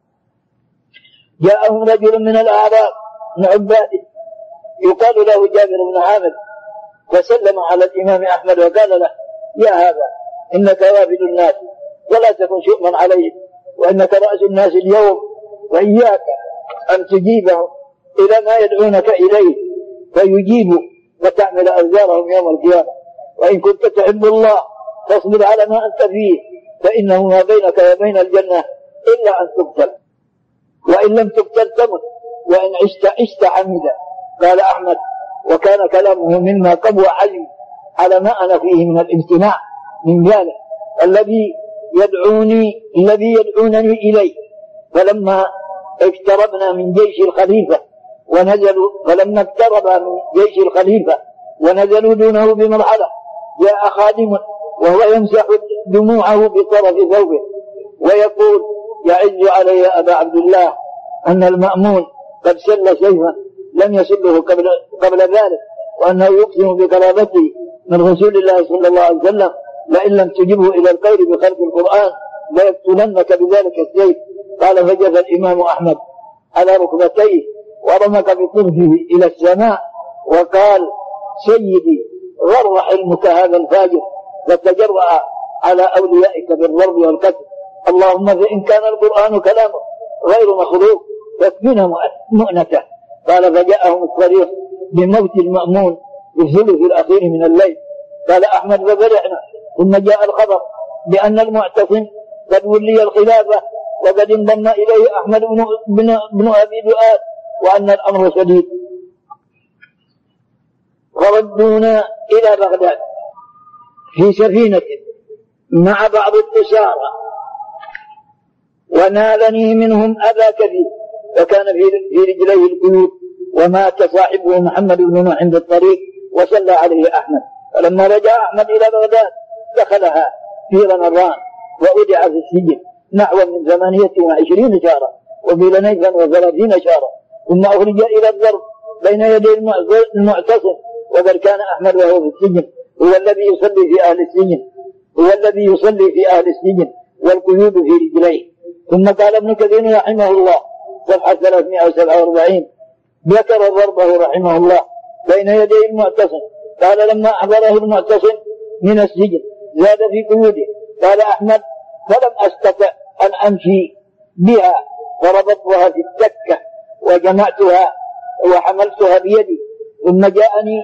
جاءهم رجل من الأعراب من عباده يقال له جابر بن عامر، فسلم على الإمام أحمد وقال له: يا هذا إنك وافد الناس ولا تكن شؤما عليهم، وإنك رأس الناس اليوم، وإياك أن تجيبهم إلى ما يدعونك إليه فيجيبوا وتعمل أوزارهم يوم القيامة، وإن كنت تحب الله فاصبر على ما أنت فيه، فإنه ما بينك وبين الجنة إلا أن تقتل، وإن لم تقتل تمت، وإن عشت عشت حمدا. قال أحمد: وكان كلامه مما قوى عزمي على ما أنا فيه من الامتناع من ذلك الذي يدعوني الذي يدعونني إليه. فلما اقتربنا من جيش الخليفة ونزلوا فلما اقترب من جيش الخليفة ونزلوا دونه بمرحلة جاء خادم وهو يمسح دموعه بطرف ثوبه ويقول يعز علي يا أبا عبد الله أن المأمون قد سل سيفا لم يسله قبل, قبل ذلك، وأنه يقسم بقرابته من رسول الله صلى الله عليه وسلم لئن لم تجبه إلى القول بخلق القرآن ليقتلنك بذلك السيف. قال فجث الإمام أحمد على ركبتيه ورمق بطرفه إلى السماء وقال سيدي غر حلمك هذا الفاجر فتجرأ على أوليائك بالضرب والقتل، اللهم فإن كان القرآن كلامه غير مخلوق فاكفنا مؤنته. قال فجاءهم الصريخ بموت المأمون في الثلث الأخير من الليل. قال أحمد ففرحنا، ثم جاء الخبر بأن المعتصم قد ولي الخلافة وقد انضم إليه أحمد بن, بن, بن أبي دؤاد وأن الأمر شديد. وردونا إلى بغداد في سفينة مع بعض الأسارى ونالني منهم أذى كثير وكان في رجليه القيود، ومات صاحبه محمد بن نوح عند الطريق وصلى عليه أحمد. فلما رجع أحمد إلى بغداد دخلها في رمضان وأودع في السجن نحو من ثمانية وعشرين شهرا وقيل نيفا وثلاثين شهرا، ثم أخرج إلى الضرب بين يدي المعتصم. وقد كان أحمد وهو في السجن هو الذي يصلي في أهل السجن هو الذي يصلي في أهل السجن والقيود في رجليه. ثم قال ابن كثير رحمه الله صفحة ثلاثمائة وسبعة وأربعين ذكر ضربه رحمه الله بين يدي المعتصم. قال لما أحضره المعتصم من السجن زاد في قيوده. قال أحمد فلم أستطع أن أمشي بها فربطتها في التكة وجمعتها وحملتها بيدي، ثم جاءني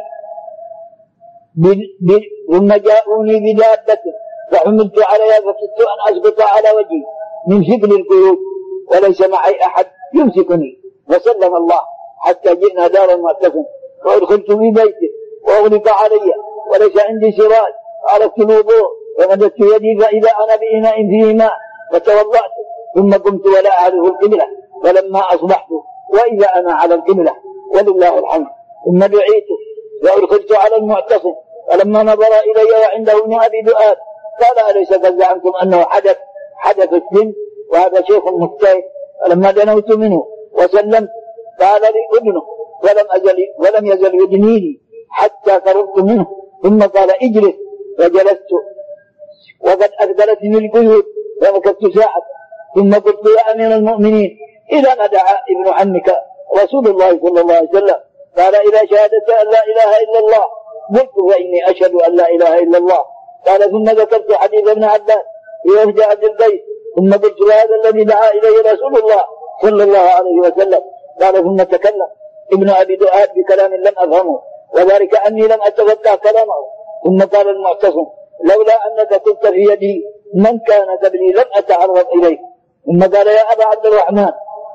ب... ب... ثم جاءوني بدابة فحملت عليها فكدت أن أسقط على وجهي من ثقل القيود وليس معي أحد يمسكني، فسلم الله حتى جئنا دار المعتصم وأدخلت في بيته وأغلق علي وليس عندي سراج، عرفت الوضوء ومددت يدي فإذا أنا بإناء فيه ماء فتوضأت، ثم قمت ولا أعرف القبلة، فلما أصبحت وإذا أنا على القبلة ولله الحمد. ثم دعيت وأدخلت على المعتصم، فلما نظر إلي وعنده ابن أبي دؤاد قال أليس قد زعمتم أنه حدث حدث السن وهذا شيخ مجتهد؟ فلما دنوت منه وسلمت قال لي ابنه ولم أزل ولم يزل يدنيني حتى قربت منه، ثم قال اجلس، فجلست وقد أقبلتني القيود فمكثت ساعة، ثم قلت يا أمير المؤمنين إذا ما دعا ابن عمك رسول الله صلى الله عليه وسلم؟ قال إذا شهدت أن لا إله إلا الله قلت وإني أشهد أن لا إله إلا الله. قال ثم ذكرت حديث ابن عباس في وفد عبد البيت، ثم قلت هذا الذي دعا إليه رسول الله صلى الله عليه وسلم. قال ثم تكلم ابن أبي دؤاد بكلام لم أفهمه وذلك أني لم أتفقه كلامه. ثم قال المعتصم لولا أنك كنت في يدي من كان قبلي لم أتعرض إليك. ثم قال يا أبا عبد الرحمن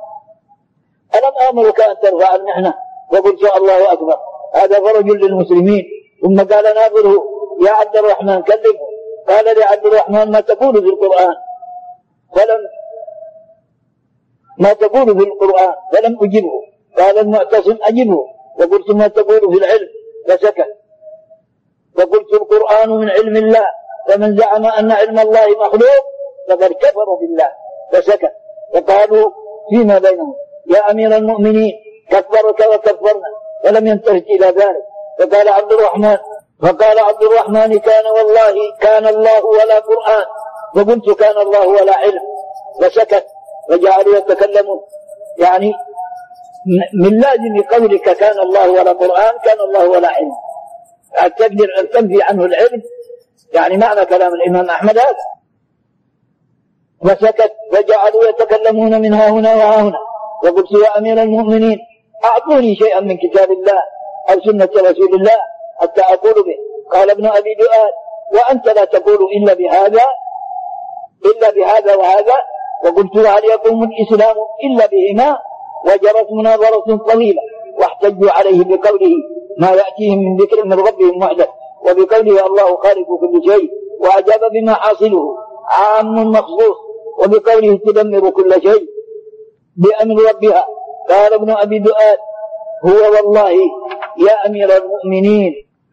ألم آمرك أن ترفع المحنة؟ وقلت الله أكبر هذا فرج للمسلمين. ثم قال ناظره يا عبد الرحمن كلمه. قال لعبد الرحمن ما تقول في القرآن؟ فلم ما تقول في القرآن فلم أجبه. قال المعتصم أجبه، وقلت ما تقول في العلم؟ فسكت. فقلت القرآن من علم الله، فمن زعم أن علم الله مخلوق فقد كفر بالله. فسكت. وقالوا فيما بينهم يا أمير المؤمنين كفرك وكفرنا، فلم ينتهج إلى ذلك. فقال عبد الرحمن فقال عبد الرحمن كان والله كان الله ولا قرآن. فقلت كان الله ولا علم. فسكت. فجعلوا يتكلمون، يعني من لازم قولك كان الله ولا قرآن كان الله ولا علم، تقدر أن تنفي عنه العلم، يعني معنى كلام الإمام أحمد هذا. فسكت. فجعلوا يتكلمون من ها هنا وها هنا. وقلت يا أمير المؤمنين أعطوني شيئا من كتاب الله أو سنة رسول الله حتى أقول به. قال ابن أبي دؤاد وأنت لا تقول إلا بهذا إلا بهذا وهذا. وقلت هل يقوم الإسلام إلا بهما؟ وجرت مناظرة طويلة واحتجوا عليه بقوله ما يأتيهم من ذكر من ربهم محدث، وبقوله الله خالق كل شيء، وأجاب بما حاصله عام مخصوص، وبقوله تدمر كل شيء بأمر ربها. قال ابن أبي دؤاد هو والله يا أمير المؤمنين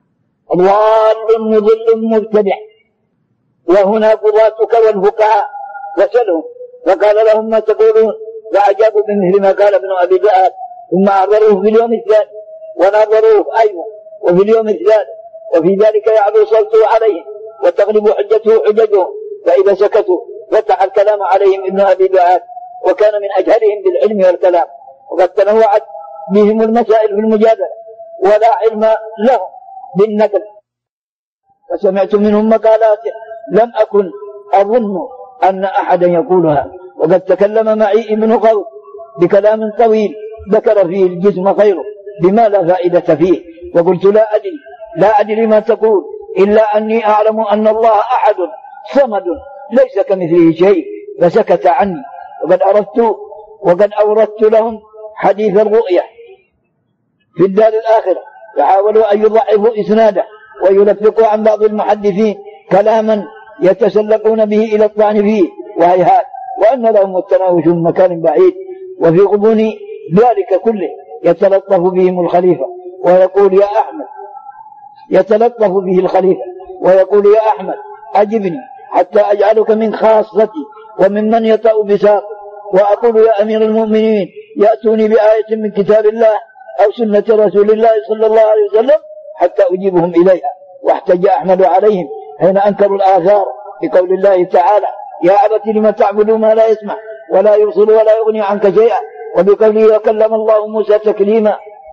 ضال مضل مبتدع. وهنا قضاتك والفقهاء وسلهم فقال لهم ما تقولون، فأجابوا بمثل ما قال ابن أبي ذئب، ثم أعذروه في اليوم الثاني ونظروه أيضا وفي اليوم الثالث، وفي ذلك يعلو صوته عليهم وتغلب حجته حججهم، فإذا سكتوا فتح الكلام عليهم ابن أبي ذئب، وكان من أجهلهم بالعلم والكلام، وقد تنوعت بهم المسائل في المجادلة ولا علم لهم بالنقل، فسمعت منهم مقالات لم أكن أظن أن أحدا يقولها. وقد تكلم معي ابن قوس بكلام طويل ذكر فيه الجسم خيره بما لا فائدة فيه، وقلت لا أدري لا أدري ما تقول، إلا أني أعلم أن الله أحد صمد ليس كمثله شيء، فسكت عني. وقد أردت وقد أوردت لهم حديث الرؤية في الدار الآخرة، فحاولوا أن يضعفوا إسناده ويلفقوا عن بعض المحدثين كلاما يتسلقون به إلى الطعن فيه، وهيهات، وأن لهم التناوش من مكان بعيد. وفي غضون ذلك كله يتلطف بهم الخليفة ويقول يا أحمد يتلطف به الخليفة ويقول يا أحمد أجبني حتى أجعلك من خاصتي وممن يطأ بساق، وأقول يا أمير المؤمنين يأتوني بآية من كتاب الله أو سنة رسول الله صلى الله عليه وسلم حتى أجيبهم إليها. واحتج أحمد عليهم حين أنكروا الآثار بقول الله تعالى يا أبت لم تعبدوا ما لا يسمع ولا يبصر ولا يغني عنك شيئا، وبقوله وكلم الله موسى تكليما،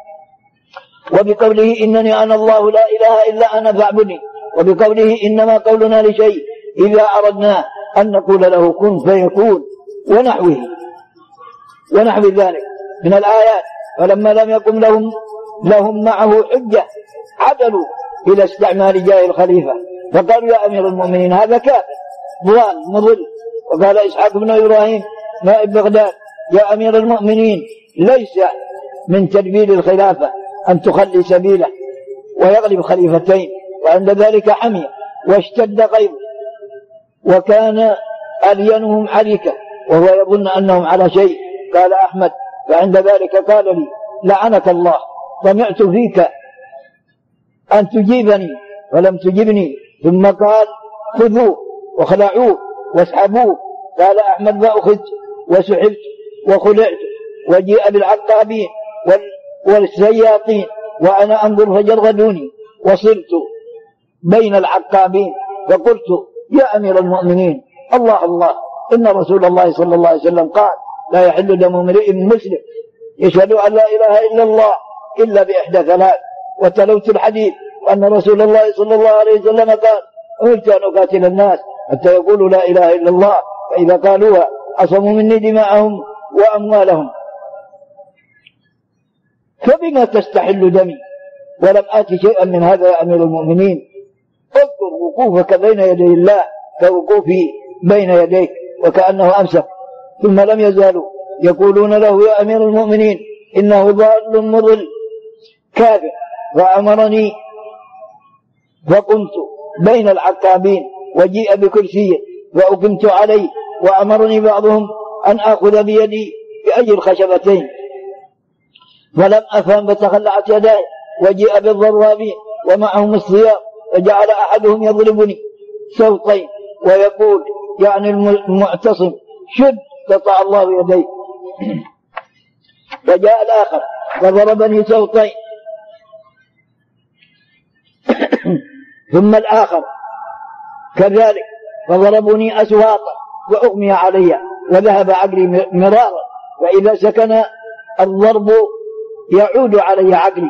وبقوله إنني أنا الله لا إله إلا أنا فاعبدني، وبقوله إنما قولنا لشيء إذا أردنا أن نقول له كن فيكون، ونحوه ونحو ذلك من الآيات. فلما لم يقم لهم لهم معه حجة عدلوا إلى استعمال جاه الخليفة، فقالوا يا أمير المؤمنين هذا كافر ضال مضل. وقال إسحاق بن إبراهيم نائب بغداد يا أمير المؤمنين ليس من تدبير الخلافة أن تخلي سبيله ويغلب خليفتين. وعند ذلك حمي واشتد غيظه، وكان ألينهم حريكة وهو يظن أنهم على شيء. قال أحمد فعند ذلك قال لي لعنك الله، طمعت فيك أن تجيبني ولم تجبني. ثم قال خذوه وخلعوه واسحبوه. قال أحمد فأخذت وسحبت وخلعت، وجيء بالعقابين والسياطين وأنا أنظر فجرغدوني، وصرت بين العقابين فقلت يا أمير المؤمنين الله الله إن رسول الله صلى الله عليه وسلم قال لا يحل دم امرئ مسلم يشهد أن لا إله إلا الله إلا بإحدى ثلاث. وتلوت الحديث وأن رسول الله صلى الله عليه وسلم قال أمرت أن أقاتل الناس حتى يقولوا لا إله إلا الله، فإذا قالوها عصموا مني دماءهم وأموالهم. فبما تستحل دمي ولم آتي شيئا من هذا يا أمير المؤمنين؟ اذكر وقوفك بين يدي الله كوقوفي بين يديك، وكأنه أمسك. ثم لم يزالوا يقولون له يا أمير المؤمنين إنه ضال مضل كافر. فأمرني فقمت بين العقابين وجيء بكرسي وأقمت عليه، وأمرني بعضهم أن آخذ بيدي بأي الخشبتين، فلم أفهم فتخلعت يداي، وجيء بالضرابين ومعهم السياق، فجعل أحدهم يضربني سوطين ويقول يعني المعتصم شد قطع الله يدي. وجاء الآخر فضربني سوطين ثم الآخر كذلك فضربني أسواطا وأغمي علي وذهب عقلي مرارا، وإذا سكن الضرب يعود علي عقلي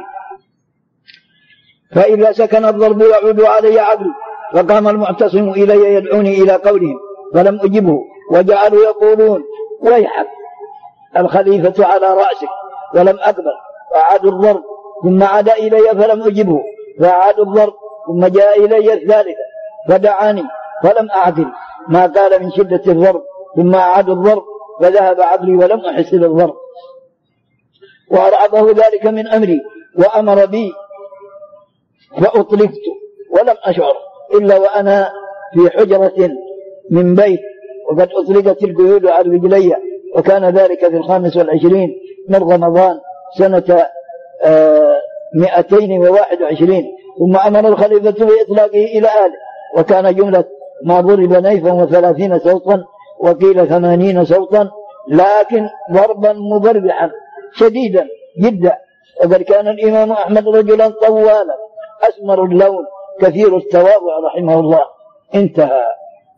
فإذا سكن الضرب يعود علي عقلي. فقام المعتصم إلي يدعوني إلى قولهم فلم أجبه، وجعلوا يقولون ويحك الخليفة على رأسك، ولم أقبل. فأعادوا الضرب ثم عاد إلي فلم أجبه، فأعادوا الضرب ثم جاء إلي الثالثة فدعاني فلم أعدل ما قال من شدة الضرب، ثم أعادوا الضرب فذهب عقلي ولم أحس بالضرب. وأرعبه ذلك من أمري وأمر بي فأطلقت ولم أشعر إلا وأنا في حجرة من بيت، وقد أطلقت القيود على رجلي. وكان ذلك في الخامس والعشرين من رمضان سنة مئتين وواحد وعشرين ثم أمر الخليفة بإطلاقه إلى أهله، وكان جملة ما ضرب نيفا وثلاثين صوتا وقيل ثمانين صوتا، لكن ضربا مبرحا شديدا جدا. وقد كان الإمام أحمد رجلا طوالا أسمر اللون كثير التواضع رحمه الله. انتهى.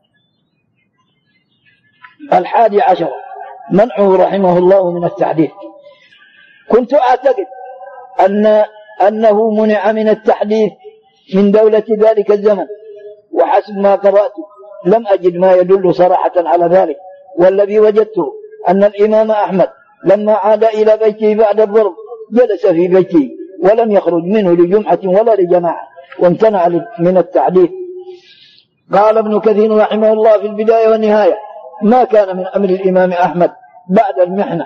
الحادي عشر منعه رحمه الله من التحديث. كنت أعتقد أن أنه منع من التحديث من دولة ذلك الزمن، وحسب ما قرأت لم أجد ما يدل صراحة على ذلك، والذي وجدته أن الإمام أحمد لما عاد إلى بيته بعد الضرب جلس في بيته ولم يخرج منه لجمعة ولا لجماعة، وامتنع من التحديث. قال ابن كثير رحمه الله في البداية والنهاية: ما كان من أمر الإمام أحمد بعد المحنة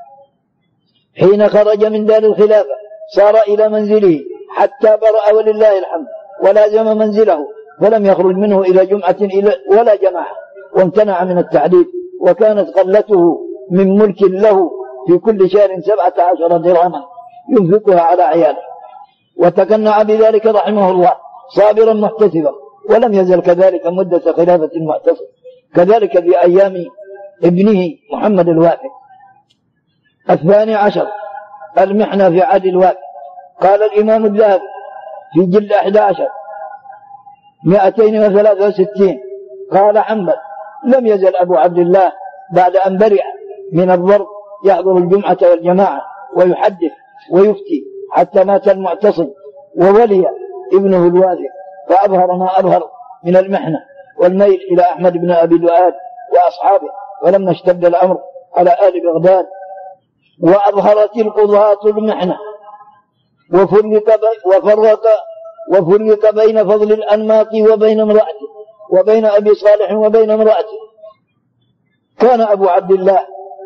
حين خرج من دار الخلافة صار إلى منزله حتى برأ ولله الحمد، ولازم منزله ولم يخرج منه إلى جمعة ولا جماعة، وامتنع من التحديث. وكانت قلته من ملك له في كل شهر سبعة عشر درهما ينفقها على عياله، وتقنع بذلك رحمه الله صابرا محتسبا، ولم يزل كذلك مدة خلافة المعتصم، كذلك في أيام ابنه محمد الواثق. الثاني عشر المحنة في عهد الواثق. قال الإمام الذهبي في جلد أحد عشر مئتين وثلاثة وستين قال حنبل: لم يزل أبو عبد الله بعد أن برئ من الضرب يحضر الجمعة والجماعة ويحدث ويفتي حتى مات المعتصم وولي ابنه الواثق، فأظهر ما أظهر من المحنة والميل إلى أحمد بن أبي دؤاد وأصحابه، ولما اشتد الأمر على آل بغداد وأظهرت القضاة المحنة وفرق وفرق وفرق بين فضل الأنماط وبين امرأته وبين أبي صالح وبين امرأته. كان أبو عبد الله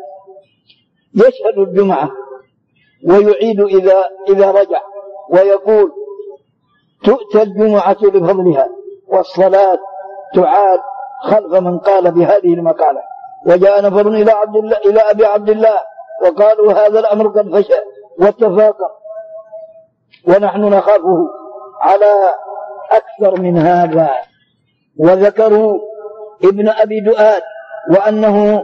يشهد الجمعة ويعيد إذا, إذا رجع، ويقول: تؤتى الجمعة بفضلها والصلاة تعاد خلف من قال بهذه المقالة. وجاء نفر إلى, عبد الله إلى أبي عبد الله وقالوا: هذا الأمر قد فشى واتفاقا، ونحن نخافه على أكثر من هذا. وذكروا ابن أبي دؤاد وأنه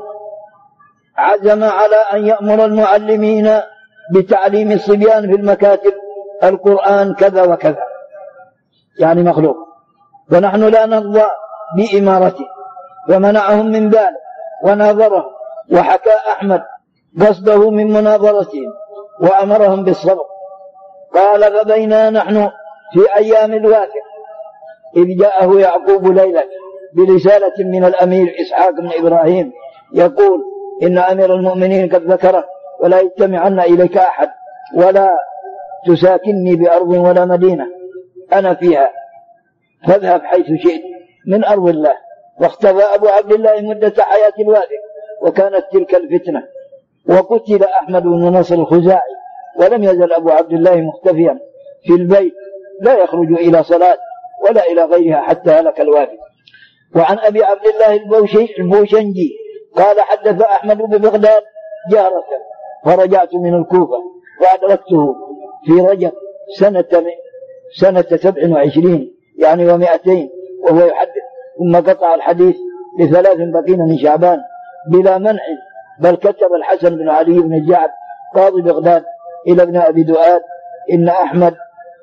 عزم على أن يأمر المعلمين بتعليم الصبيان في المكاتب القرآن كذا وكذا، يعني مخلوق، ونحن لا نرضى بإمارته، فمنعهم من ذلك وناظرهم. وحكى أحمد قصده من مناظرتهم وأمرهم بالصبر. قال: فبينا نحن في أيام الواثق إذ جاءه يعقوب ليلة برسالة من الأمير إسحاق بن إبراهيم يقول: إن أمير المؤمنين قد ذكرك ولا يجتمعن إليك أحد ولا تساكنني بأرض ولا مدينة أنا فيها، فاذهب حيث شئت من أرض الله. واختفى أبو عبد الله مدة حياة الواثق، وكانت تلك الفتنة، وقتل أحمد بن نصر الخزاعي، ولم يزل أبو عبد الله مختفيا في البيت لا يخرج إلى صلاة ولا إلى غيرها حتى هلك الواثق. وعن أبي عبد الله البوشنجي قال: حدث أحمد ببغداد جارة، فرجعت من الكوفة وأدركته في رجب سنة سنة سبع وعشرين يعني ومائتين وهو يحدث، ثم قطع الحديث لثلاث بقين من شعبان بلا منع، بل كتب الحسن بن علي بن الجعد قاضي بغداد إلى ابن أبي دؤاد: إن أحمد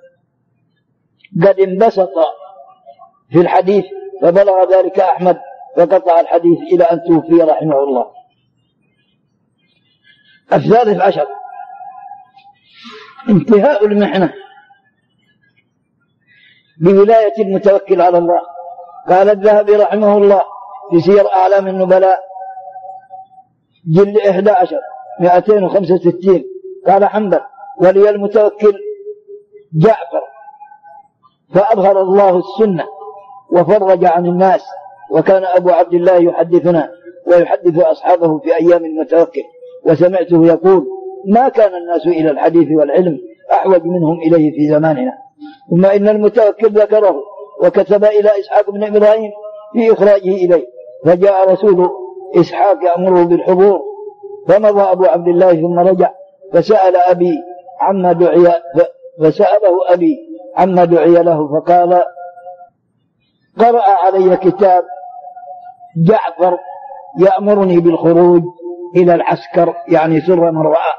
قد انبسط في الحديث، فبلغ ذلك أحمد فقطع الحديث إلى أن توفي رحمه الله. الثالث عشر انتهاء المحنة بولاية المتوكل على الله. قال الذهبي رحمه الله في سير أعلام النبلاء جلد إحدى عشر مئتين وخمسة وستين قال حنبل: ولي المتوكل جعفر، فأظهر الله السنة وفرج عن الناس. وكان أبو عبد الله يحدثنا ويحدث أصحابه في أيام المتوكل، وسمعته يقول: ما كان الناس إلى الحديث والعلم أحوج منهم إليه في زماننا. ثم إن المتوكل ذكره وكتب إلى إسحاق بن إبراهيم في إخراجه إليه، فجاء رسول إسحاق يأمره بالحضور، فمضى أبو عبد الله ثم رجع، فسأل أبي عما دعي فسأله أبي عما دعي له فقال: قرأ علي كتاب جعفر يأمرني بالخروج إلى العسكر، يعني سر من رأى.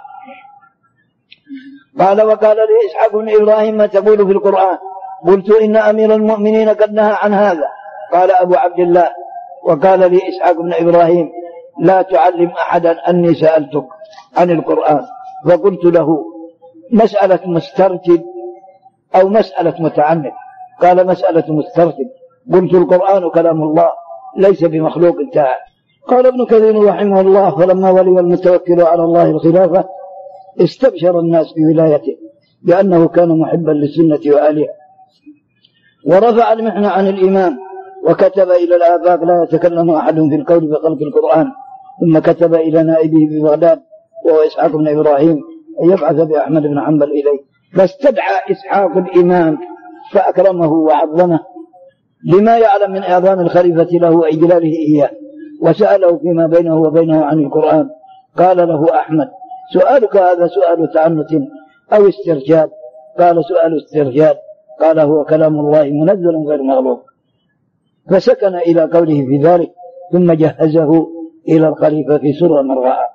قال: وقال لي إسحاق بن إبراهيم: ما تقول في القرآن؟ قلت: إن أمير المؤمنين قد نهى عن هذا. قال أبو عبد الله: وقال لي إسحاق بن إبراهيم: لا تعلم أحدا أني سألتك عن القرآن. فقلت له: مسألة مسترشد أو مسألة متعمد؟ قال: مسألة مسترشد. قلت: القرآن كلام الله ليس بمخلوق انتهى. قال ابن كثير رحمه الله: فلما ولي المتوكل على الله الخلافة استبشر الناس بولايته لأنه كان محبا للسنة وآلها، ورفع المحنة عن الإمام، وكتب إلى الآفاق: لا يتكلم أحد في القول بخلق القرآن. ثم كتب إلى نائبه ببغداد وهو إسحاق بن إبراهيم أن يبعث بأحمد بن حنبل إليه، فاستدعى إسحاق الإمام فأكرمه وعظمه لما يعلم من إعظام الخليفة له وإجلاله إياه، وسأله فيما بينه وبينه عن القرآن. قال له أحمد: سؤالك هذا سؤال تعنت أو استرشاد؟ قال: سؤال استرشاد. قال: هو كلام الله منزل غير مغلوب. فسكن إلى قوله في ذلك، ثم جهزه إلى الخليفة في سر من رأى.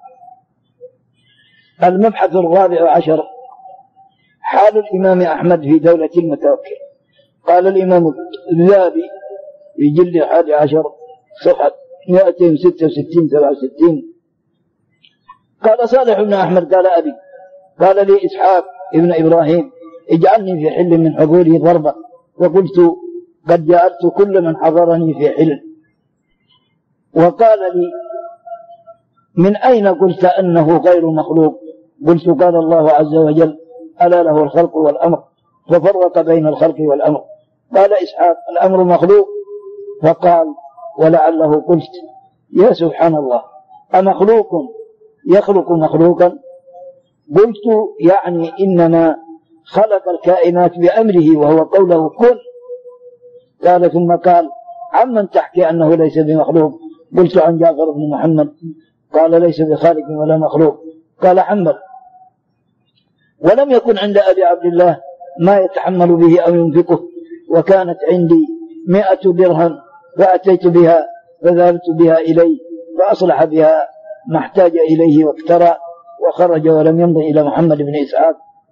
المبحث الرابع عشر: حال الإمام أحمد في دولة المتوكل. قال الإمام الذهبي في جلد الحادي عشر صفحة مئتين وستة وستين سبعة وستين: قال صالح بن أحمد: قال أبي: قال لي إسحاق ابن إبراهيم: اجعلني في حل من حضوره ضربة. وقلت: قد جعلت كل من حضرني في حل. وقال لي: من أين قلت أنه غير مخلوق؟ قلت: قال الله عز وجل: ألا له الخلق والأمر، ففرق بين الخلق والأمر. قال إسحاق: الأمر مخلوق؟ فقال: ولعله قلت. يا سبحان الله، أمخلوق يخلق مخلوقا؟ قلت: يعني إنما خلق الكائنات بأمره وهو قوله كن. قال: ثم قال: عمن تحكي أنه ليس بمخلوق؟ قلت: عن جعفر بن محمد. قال: ليس بخالق ولا مخلوق. قال حنبل: ولم يكن عند أبي عبد الله ما يتحمل به أو ينفقه، وكانت عندي مئة درهم فأتيت بها فذهبت بها إليه فأصلح بها ما احتاج إليه واقترى، وخرج ولم يمضي إلى محمد بن إسحاق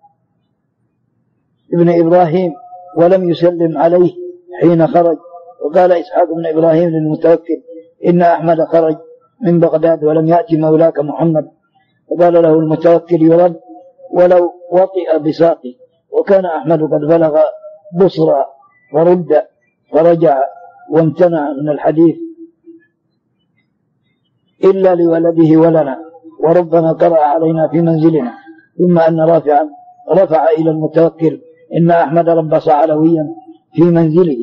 ابن إبراهيم ولم يسلم عليه حين خرج. وقال إسحاق بن إبراهيم للمتوكل: إن أحمد خرج من بغداد ولم يأتي مولاك محمد. وقال له المتوكل: يرد ولو وطئ بساقي. وكان أحمد قد بلغ بصرى ورد فرجع وامتنع من الحديث إلا لولده ولنا، وربما قرأ علينا في منزلنا. ثم أن رافعا رفع إلى المتوكل: إن أحمد ربص علويا في منزله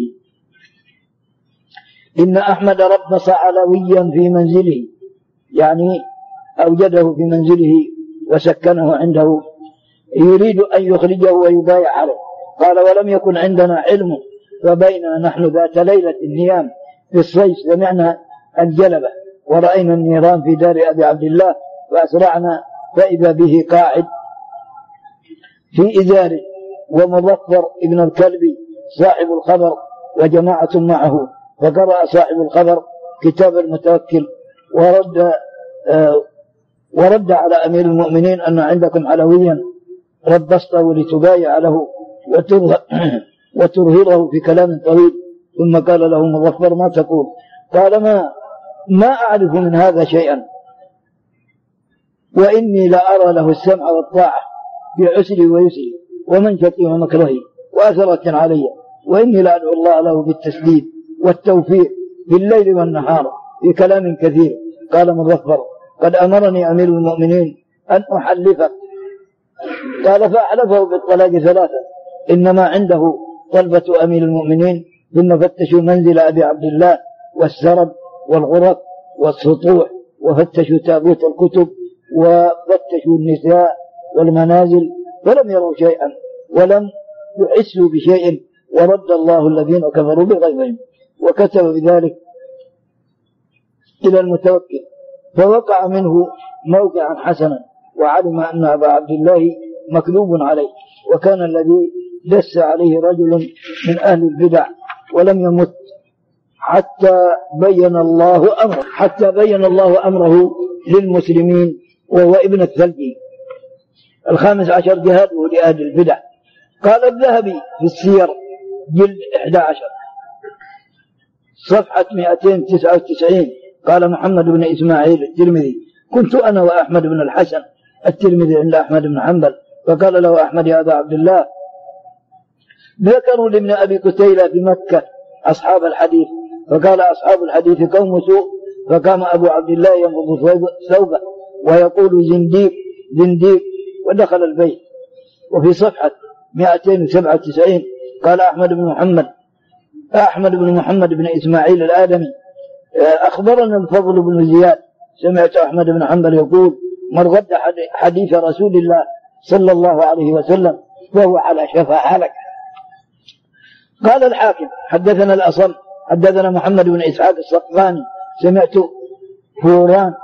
إن أحمد ربص علويا في منزله، يعني أوجده في منزله وسكنه عنده، يريد أن يخرجه ويبايع عليه. قال: ولم يكن عندنا علم، وبيننا نحن ذات ليلة النيام في الصيف سمعنا الجلبة ورأينا النيران في دار أبي عبد الله، فأسرعنا فإذا به قاعد في إزاره، ومظفر ابن الكلب صاحب الخبر وجماعة معه. فقرأ صاحب الخبر كتاب المتوكل ورد آه ورد على أمير المؤمنين أن عندكم علويا ربصته لتبايع له وترهره في كلام طويل. ثم قال له مظفر: ما تقول؟ قال: ما ما أعرف من هذا شيئا، وإني لا أرى له السمع والطاعة في عسري ويسري ومنشطي ومكرهي وأثرة علي، وإني لا أدعو الله له بالتسديد والتوفيق في الليل والنهار في كلام كثير. قال مظفر: قد أمرني أمير المؤمنين أن أحلفك. قال: فأحلفه بالطلاق ثلاثة، إنما عنده طلبة أمير المؤمنين. ثم فتشوا منزل أبي عبد الله والسرب والغرف والسطوح، وفتشوا تابوت الكتب، وفتشوا النساء والمنازل، فلم يروا شيئا ولم يحسوا بشيء، ورد الله الذين كفروا بغيظهم. وكتب بذلك إلى المتوكل، فوقع منه موقعا حسنا، وعلم أن أبا عبد الله مكذوب عليه، وكان الذي دس عليه رجل من أهل البدع ولم يمت حتى بين الله أمره حتى بين الله أمره للمسلمين، وهو ابن الثلبي. الخامس عشر جهاده لأهل البدع. قال الذهبي في السير جلد إحدى عشر صفحة مئتين وتسعة وتسعين قال محمد بن إسماعيل الترمذي: كنت أنا وأحمد بن الحسن الترمذي عند أحمد بن حنبل، فقال له أحمد: يا أبا عبد الله، ذكروا لابن أبي كتيلة بمكة أصحاب الحديث، فقال: أصحاب الحديث قوم سوء. فقام أبو عبد الله ينفض ثوبه ويقول: زنديق زنديق، ودخل البيت. وفي صفحة مئتين وسبعة وتسعين قال أحمد بن محمد أحمد بن محمد بن إسماعيل الآدمي: أخبرنا الفضل بن زياد، سمعت أحمد بن حنبل يقول: من رد حديث رسول الله صلى الله عليه وسلم فهو على شفا هلك. قال الحاكم: حدثنا الأصم حدثنا محمد بن إسحاق الصقفاني، سمعت فوران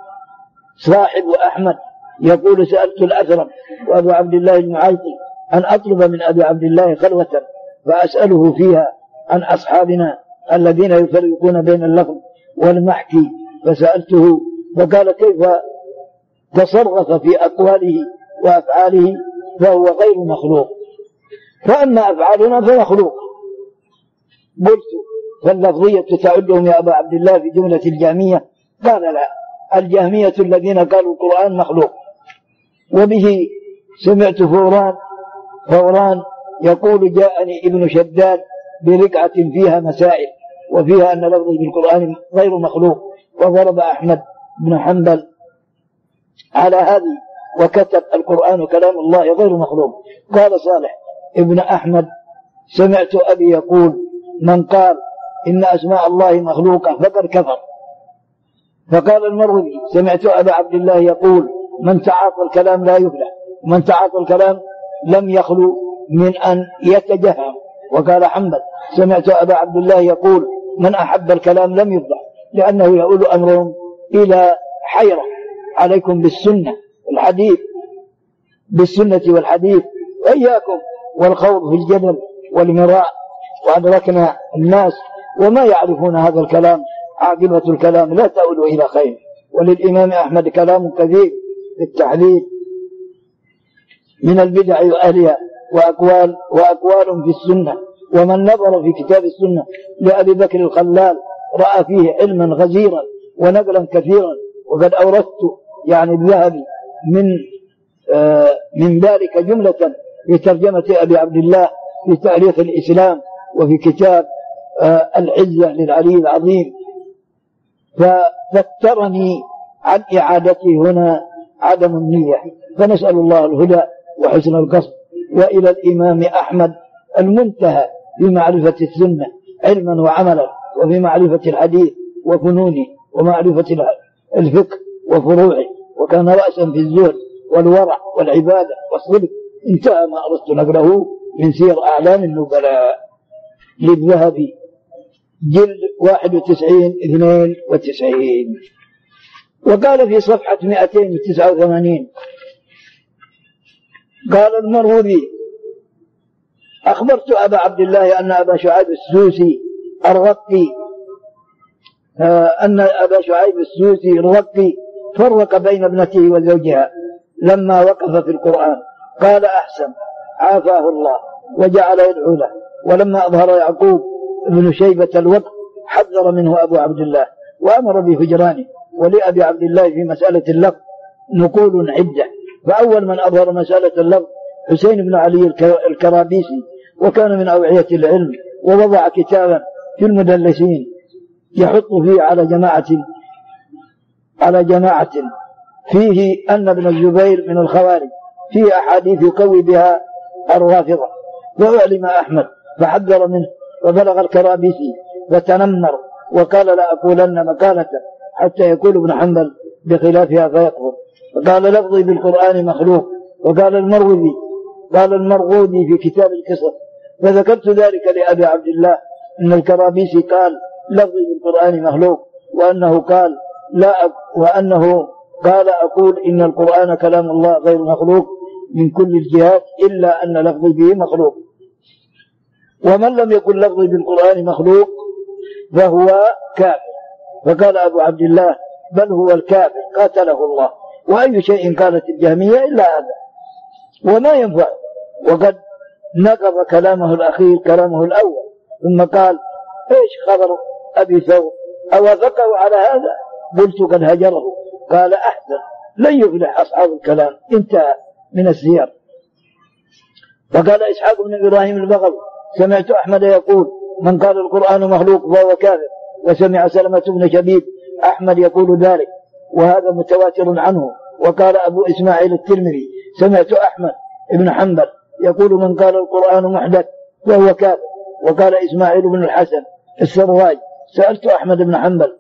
صاحب أحمد يقول: سألت الأثرم وأبو عبد الله المعيطي أن أطلب من أبي عبد الله خلوة فأسأله فيها عن أصحابنا الذين يفرقون بين اللفظ والمحكي، فسألته فقال: كيف تصرف في أقواله وأفعاله فهو غير مخلوق، فأما أفعالنا فمخلوق. قلت: فاللفظية تعدهم يا أبا عبد الله في جملة الجهمية؟ قال: لا، الجهمية الذين قالوا القرآن مخلوق. وبه سمعت فوران فوران يقول: جاءني ابن شداد برقعة فيها مسائل وفيها أن لفظه بالقرآن غير مخلوق، وضرب أحمد بن حنبل على هذه وكتب: القرآن كلام الله غير مخلوق. قال صالح ابن أحمد: سمعت أبي يقول: من قال إن أسماء الله مخلوقة فقد كفر. فقال المروذي: سمعت أبا عبد الله يقول: من تعاطى الكلام لا يفلح، ومن تعاطى الكلام لم يخلو من أن يتجهم. وقال حنبل: سمعت أبا عبد الله يقول: من أحب الكلام لم يفلح، لأنه يؤول أمرهم إلى حيرة. عليكم بالسنة والحديث بالسنة والحديث، وإياكم والخوض في الجدل والمراء. وأدركنا الناس وما يعرفون هذا الكلام، عاقبة الكلام لا تؤول إلى خير. وللإمام أحمد كلام كثير في التحذير من البدع وأهلها، وأقوال وأقوال في السنة. ومن نظر في كتاب السنة لأبي بكر الخلال رأى فيه علما غزيرا ونقلا كثيرا. وقد أوردت يعني الذهبي من آه من ذلك جملة في ترجمة أبي عبد الله في تاريخ الإسلام وفي كتاب آه العزة للعلي العظيم. ففترني عن إعادته هنا عدم النية، فنسأل الله الهدى وحسن القصد. وإلى الإمام أحمد المنتهى في معرفة السنة علما وعملا، وفي معرفة الحديث وفنونه، ومعرفة الفقه وفروعه، وكان رأسا في الزهد والورع والعبادة والصدق. انتهى ما أردت نقله من سير أعلام النبلاء للذهبي جلد واحد وتسعين اثنين وتسعين. وقال في صفحة مئتين وتسعة وثمانين قال المروذي: أخبرت أبا عبد الله أن أبا شعيب السوسي الرقي أن أبا شعيب السوسي الرقي فرق بين ابنته وزوجها لما وقف في القرآن. قال: أحسن، عافاه الله وجعل يدعو له. ولما أظهر يعقوب ابن شيبة الوقف حذر منه أبو عبد الله وأمر بهجرانه. ولأبي عبد الله في مسألة اللفظ نقول عدة. فأول من أظهر مسألة اللفظ حسين بن علي الكرابيسي، وكان من أوعية العلم، ووضع كتابا في المدلسين يحط فيه على جماعة على جماعة فيه أن ابن الزبير من الخوارج، فيه أحاديث يقوي بها الرافضة. وأعلم أحمد فحذر منه، وبلغ الكرابيسي وتنمر وقال: لا أقولن مقالة حتى يقول ابن حنبل بخلافها فيكفر. وقال: لفظي بالقرآن مخلوق. وقال المروذي قال المرغودي في كتاب القصص: فذكرت ذلك لأبي عبد الله أن الكرابيسي قال: لفظي بالقرآن مخلوق، وأنه قال لا أك... وأنه قال: أقول إن القرآن كلام الله غير مخلوق من كل الجهات إلا أن لفظي به مخلوق. ومن لم يكن لفظي بالقرآن مخلوق فهو كافر. فقال أبو عبد الله بل هو الكافر قاتله الله. وأي شيء قالت الجهمية إلا هذا وما ينفع. وقد نقض كلامه الأخير كلامه الأول ثم قال إيش خبر أبي ثور أوافقه على هذا؟ قلت قد هجره. قال أحسن لن يفلح أصحاب الكلام. انتهى من السير. وقال إسحاق بن إبراهيم البغوي سمعت أحمد يقول من قال القرآن مخلوق فهو كافر. وسمع سلمة بن شبيب أحمد يقول ذلك وهذا متواتر عنه. وقال أبو إسماعيل الترمذي سمعت أحمد بن حنبل يقول من قال القرآن محدث فهو كافر. وقال إسماعيل بن الحسن السرواي سألت أحمد بن حنبل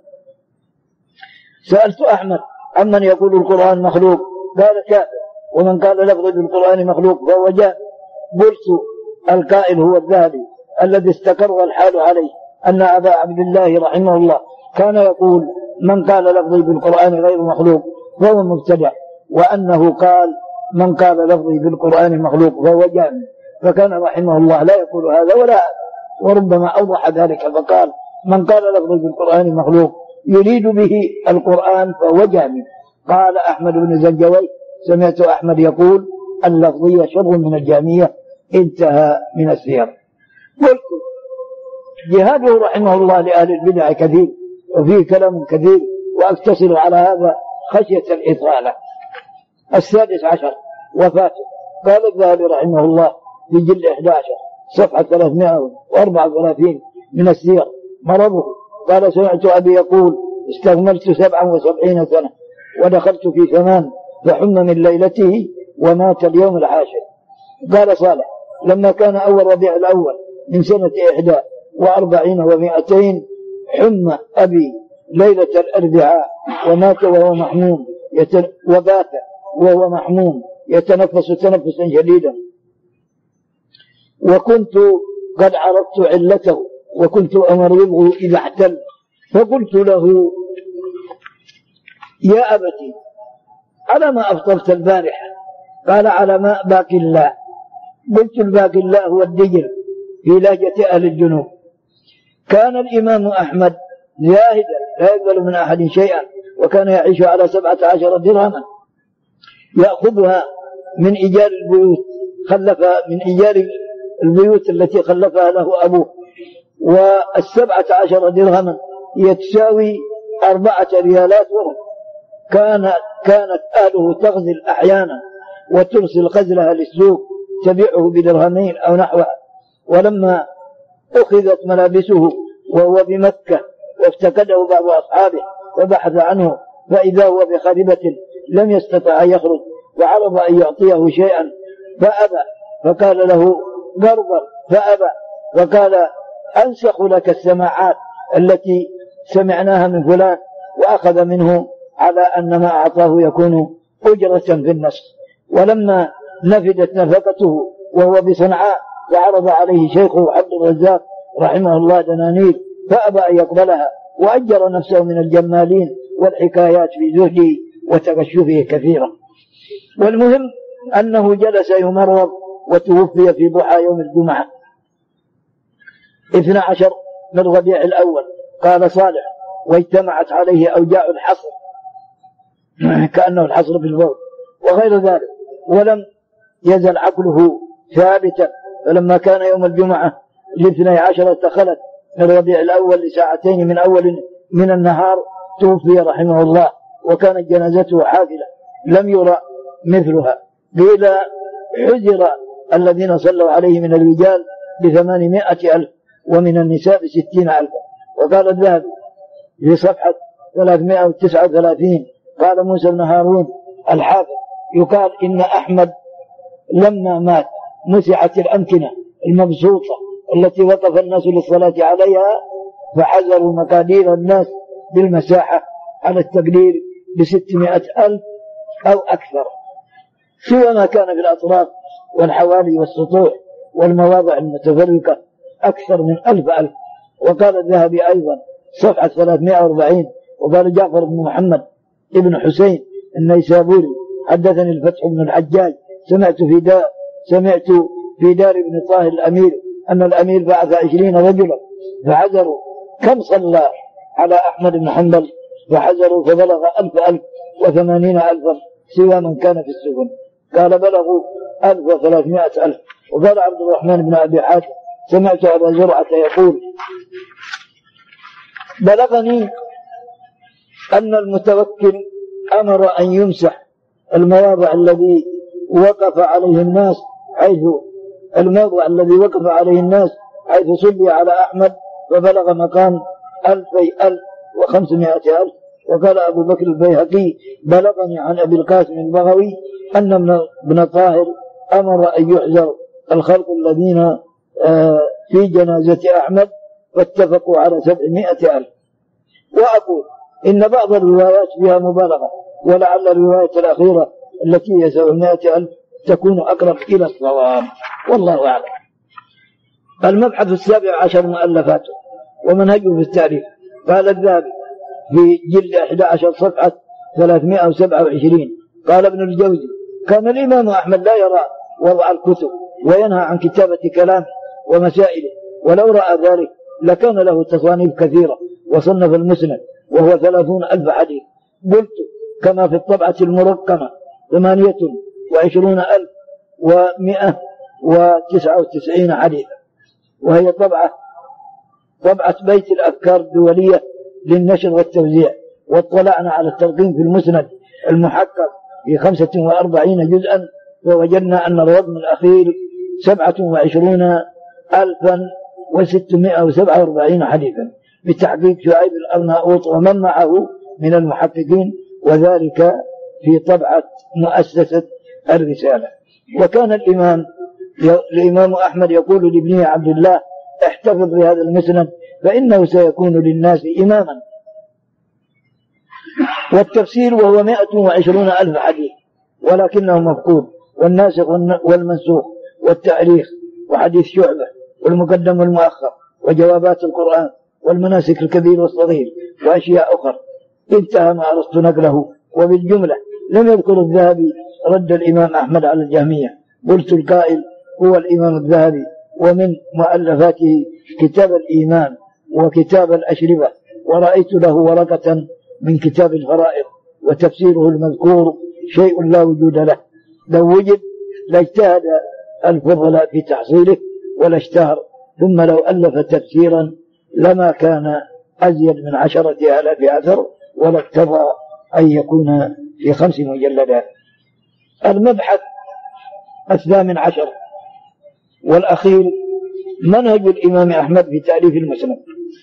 سألت أحمد عمن يقول القرآن مخلوق قال كافر ومن قال لفظ بالقرآن مخلوق فهو جاهل. قلت القائل هو الذهبي الذي استقر الحال عليه أن أبا عبد الله رحمه الله كان يقول من قال لفظي بالقرآن غير مخلوق فهو مبتدع وأنه قال من قال لفظي بالقرآن مخلوق فهو جاهل. فكان رحمه الله لا يقول هذا ولا هذا وربما أوضح ذلك فقال من قال لفظي بالقرآن مخلوق يريد به القرآن فهو جاهل. قال أحمد بن زنجوي سمعت أحمد يقول اللفظية شر من الجهمية. انتهى من السير. قلت جهاده رحمه الله لأهل البدع كثير وفيه كلام كثير وأقتصر على هذا خشية الإطالة. السادس عشر وفاته. قال الذهبي رحمه الله في جلد إحدى عشر صفحة ثلاثمائة وأربعة وثلاثين من السير مرضه. قال سمعت أبي يقول استغمرت سبعا وسبعين سنة ودخلت في ثمان فحم من ليلته ومات اليوم العاشر. قال صالح لما كان أول ربيع الأول من سنة إحدى وأربعين ومائتين حم أبي ليلة الأربعاء ومات وهو محموم يتن... وبات وهو محموم يتنفس تنفسا شديدا. وكنت قد عرفت علته وكنت أمرضه إذا احتل فقلت له يا أبتي على ما أفطرت البارحة؟ قال على ماء باقي الله. قلت الباقي الله هو الدجل في لهجة أهل الجنوب. كان الإمام أحمد زاهدا لا يقبل من أحد شيئا وكان يعيش على سبعة عشر درهما يأخذها من إيجار البيوت خلف من إيجار البيوت التي خلفها له أبوه. والسبعة عشر درهما يتساوي أربعة ريالات ورم. كان كانت أهله تغزل أحيانا وترسل غزلها للسوق تبيعه بدرهمين أو نحوها. ولما أخذت ملابسه وهو بمكة وافتقده بعض أصحابه وبحث عنه فإذا هو بخربة لم يستطع أن يخرج وعرض أن يعطيه شيئا فأبى فقال له قرضا فأبى وقال أنسخ لك السماعات التي سمعناها من فلان وأخذ منه على أن ما أعطاه يكون أجرة في النسخ. ولما نفدت نفقته وهو بصنعاء وعرض عليه شيخه عبد الرزاق رحمه الله دنانير فأبى أن يقبلها وأجر نفسه من الجمالين والحكايات في زهده وتغشفه كثيرا. والمهم أنه جلس يمرض وتوفي في ضحى يوم الجمعة اثني عشر من ربيع الأول. قال صالح واجتمعت عليه أوجاع الحصر كأنه الحصر بالبول وغير ذلك ولم يزل عقله ثابتا. فلما كان يوم الجمعة الاثني عشر دخلت من ربيع الأول لساعتين من أول من النهار توفي رحمه الله وكانت جنازته حافلة لم يرى مثلها. قيل حجر الذين صلوا عليه من الرجال بثمانمائة ألف ومن النساء بستين ألفا. وقال الذهبي في صفحة ثلاثمائة وتسعة وثلاثين قال موسى بن هارون الحافظ يقال إن أحمد لما مات مسعت الأمكنة المبسوطة التي وقف الناس للصلاة عليها فحذروا مقادير الناس بالمساحة على التقدير بستمائة ألف أو أكثر سوى ما كان في الأطراف والحوالي والسطوح والمواضع المتفرقة أكثر من ألف ألف. وقال الذهبي أيضا صفحة ثلاثمائة وأربعين وقال جعفر بن محمد ابن حسين النيسابوري حدثني الفتح بن الحجاج سمعت في دار سمعت في دار ابن طاهر الأمير أن الأمير بعث عشرين رجلا فحذروا كم صلى على أحمد بن حنبل، فحذروا فبلغ ألف ألف وثمانين ألفا سوى من كان في السفن. قال بلغوا ألف وثلاثمائة ألف. وقال عبد الرحمن بن أبي حاتم سمعت أبا زرعة يقول بلغني أن المتوكل أمر أن يمسح المواضع الذي وقف عليه الناس حيث الموضع الذي وقف عليه الناس حيث صلي على أحمد فبلغ مقام ألفي ألف وخمسمائة ألف. وقال أبو بكر البيهقي بلغني عن أبي القاسم البغوي أن ابن طاهر أمر أن يحذر الخلق الذين في جنازة أحمد فاتفقوا على سبعمائة ألف. وأقول إن بعض الروايات فيها مبالغة، ولعل الرواية الأخيرة التي هي سبعمائة ألف تكون أقرب إلى الصواب، والله أعلم. المبحث السابع عشر مؤلفاته ومنهجه في التاريخ. قال الذهبي في جلد أحد عشر صفحة ثلاثمائة وسبعة وعشرين قال ابن الجوزي كان الإمام أحمد لا يرى وضع الكتب وينهى عن كتابة كلام ومسائله، ولو رأى ذلك لكان له تصانيف كثيرة وصنف المسند وهو ثلاثون ألف حديث. قلت كما في الطبعة المرقمة ثمانية وعشرون ألف ومائة وتسعة وتسعين حديثا، وهي طبعة طبعة بيت الأفكار الدولية للنشر والتوزيع. واطلعنا على الترقيم في المسند المحقق في خمسة وأربعين جزءا ووجدنا أن الرقم الأخير سبعة وعشرون ألفا وستمائة وسبعة وأربعين حديثا بتحقيق شعيب الأرناؤوط ومن معه من المحققين، وذلك في طبعة مؤسسة الرسالة. وكان الإمام الإمام أحمد يقول لابنه عبد الله احتفظ بهذا المسند فإنه سيكون للناس إماما. والتفسير وهو مائة وعشرون ألف حديث ولكنه مفقود، والناسخ والمنسوخ والتاريخ وحديث شعبة والمقدم والمؤخر وجوابات القرآن والمناسك الكبير والصغير وأشياء أخرى. انتهى ما أردت نقله. وبالجملة لم يذكر الذهبي رد الإمام أحمد على الجهمية. قلت القائل هو الإمام الذهبي، ومن مؤلفاته كتاب الإيمان وكتاب الأشربة، ورأيت له ورقة من كتاب الفرائض وتفسيره المذكور شيء لا وجود له. لو وجد لاجتهد الفضلاء في تحصيله ولا اشتهر، ثم لو ألف تفسيرا لما كان أزيد من عشرة آلاف أثر ولا اكتفى أن يكون في خمس مجلدات. المبحث الثامن عشر والأخير منهج الإمام أحمد في تأليف المسند.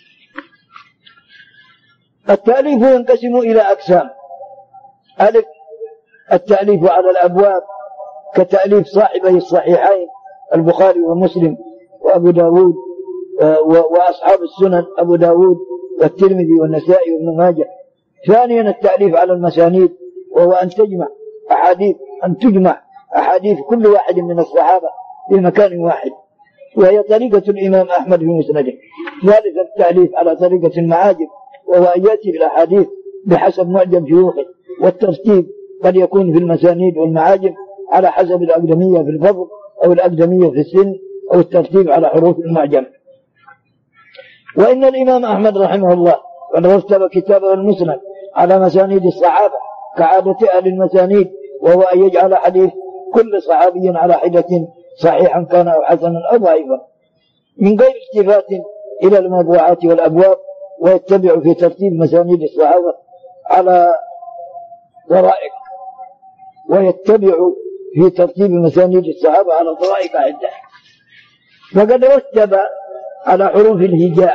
التأليف ينقسم إلى أقسام: ألف التأليف على الأبواب كتأليف صاحبي الصحيحين البخاري ومسلم وأبو داود وأصحاب السنن أبو داود والترمذي والنسائي وابن ماجه. ثانيا التأليف على المسانيد، وهو أن تجمع أحاديث أن تجمع أحاديث كل واحد من الصحابة في مكان واحد، وهي طريقة الإمام أحمد في مسنده. ثالثا التأليف على طريقة المعاجم، وهو أن يأتي بالأحاديث بحسب معجم شيوخه، والترتيب قد يكون في المسانيد والمعاجم على حسب الأقدمية في الفضل أو الأقدمية في السن أو الترتيب على حروف المعجم. وإن الإمام أحمد رحمه الله قد رتب كتابه المسند على مسانيد الصحابة كعادة أهل المسانيد، وهو أن يجعل حديث كل صحابي على حدة صحيحا كان أو حسنا أو ضعيفا من غير التفات إلى الموضوعات والأبواب، ويتبع في ترتيب مسانيد الصحابة على طرائق ويتبع في ترتيب مسانيد الصحابة على طرائق عدة. وقد رتب على حروف الهجاء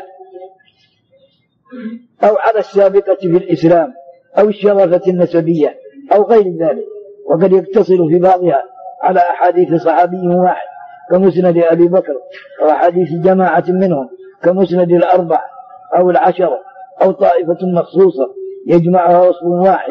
أو على السابقة في الإسلام أو الشرافة النسبية أو غير ذلك، وقد يقتصر في بعضها على أحاديث صحابي واحد كمسند أبي بكر، وأحاديث جماعة منهم كمسند الأربع أو العشرة، أو طائفة مخصوصة يجمعها وصف واحد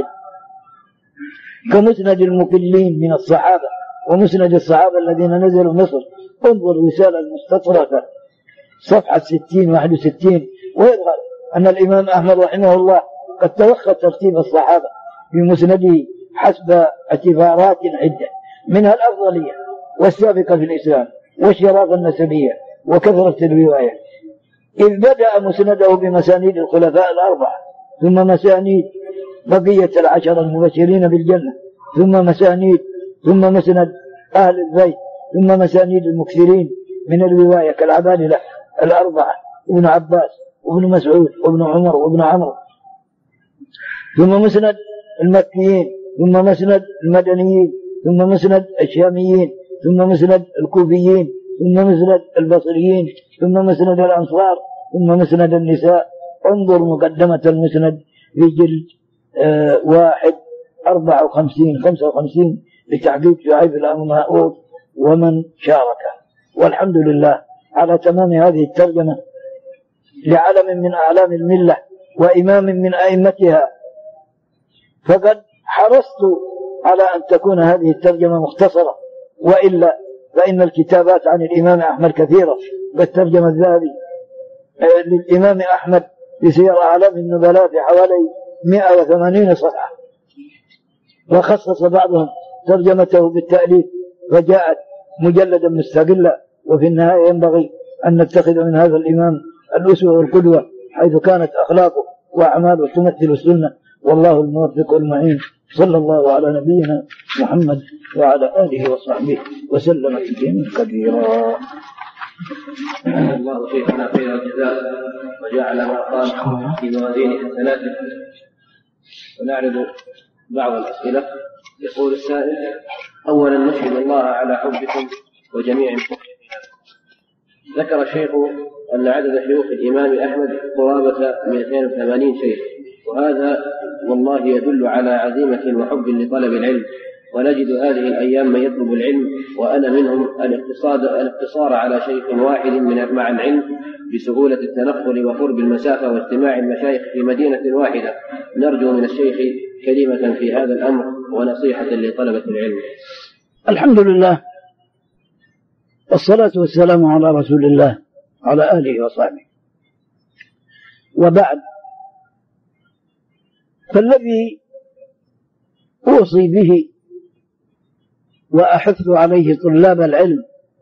كمسند المقلين من الصحابة ومسند الصحابة الذين نزلوا مصر. انظر رسالة المستطرفة صفحة ستين واحد وستين. ويظهر أن الإمام أحمد رحمه الله قد توخى ترتيب الصحابة في مسنده حسب اعتبارات عدة، منها الأفضلية والسابقة في الإسلام والشرافة النسبية وكثرة الرواية، إذ بدأ مسنده بمسانيد الخلفاء الأربعة، ثم مسانيد بقية العشر المبشرين بالجنة، ثم مسانيد ثم مسند أهل البيت، ثم مسانيد المكثرين من الرواية كالعبادلة الأربعة، ابن عباس وابن مسعود وابن عمر وابن عمرو، ثم مسند المكيين، ثم مسند المدنيين، ثم مسند الشاميين، ثم مسند الكوفيين، ثم مسند البصريين، ثم مسند الأنصار، ثم مسند النساء. انظر مقدمة المسند في جلد آه واحد أربعة وخمسين خمسة وخمسين لتحقيق شعيب الأرناؤوط ومن شاركه. والحمد لله على تمام هذه الترجمة لعلم من أعلام الملة وإمام من أئمتها، فقد حرصت على أن تكون هذه الترجمة مختصرة، وإلا فإن الكتابات عن الإمام أحمد كثيرة. بالترجمة الذهبي للإمام أحمد في سير أعلام النبلاء في حوالي مئة وثمانين صفحة، وخصص بعضهم ترجمته بالتأليف فجاءت مجلدا مستقلا. وفي النهاية ينبغي أن نتخذ من هذا الإمام الأسوة والقدوة، حيث كانت أخلاقه وأعماله تمثل السنة، والله الموفق المعين. صلى الله على نبينا محمد وعلى آله وصحبه وسلم تسليما كثيرا. الله شيخنا خير الجزاء وجعل ما قال في موازين حسناته. ونعرض بعض الأسئلة. يقول السائل: أولا نشهد الله على حبكم وجميع المؤمنين. ذكر الشيخ أن عدد شيوخ الإمام أحمد قرابة مئتين وثمانين شيخ، وهذا والله يدل على عزيمة وحب لطلب العلم، ونجد هذه الأيام من يطلب العلم وأنا منهم الاقتصار على شيخ واحد من مع العلم بسهولة التنقل وقرب المسافة واجتماع المشايخ في مدينة واحدة. نرجو من الشيخ كلمة في هذا الأمر ونصيحة لطلبة العلم. الحمد لله والصلاة والسلام على رسول الله على آله وصحبه، وبعد، فالذي أوصي به وأحث عليه طلاب العلم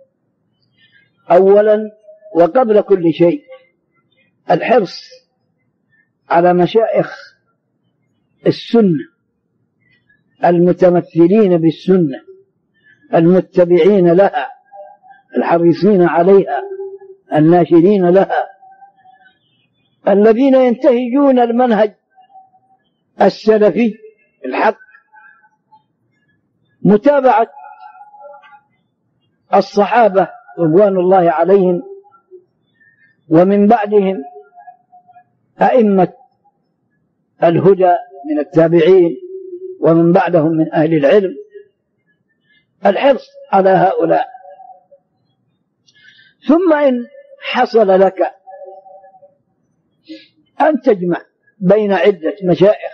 أولا وقبل كل شيء الحرص على مشايخ السنة المتمثلين بالسنة المتبعين لها الحريصين عليها الناشرين لها، الذين ينتهجون المنهج السلفي الحق، متابعة الصحابة رضوان الله عليهم ومن بعدهم أئمة الهدى من التابعين ومن بعدهم من أهل العلم، الحرص على هؤلاء. ثم إن حصل لك أن تجمع بين عدة مشايخ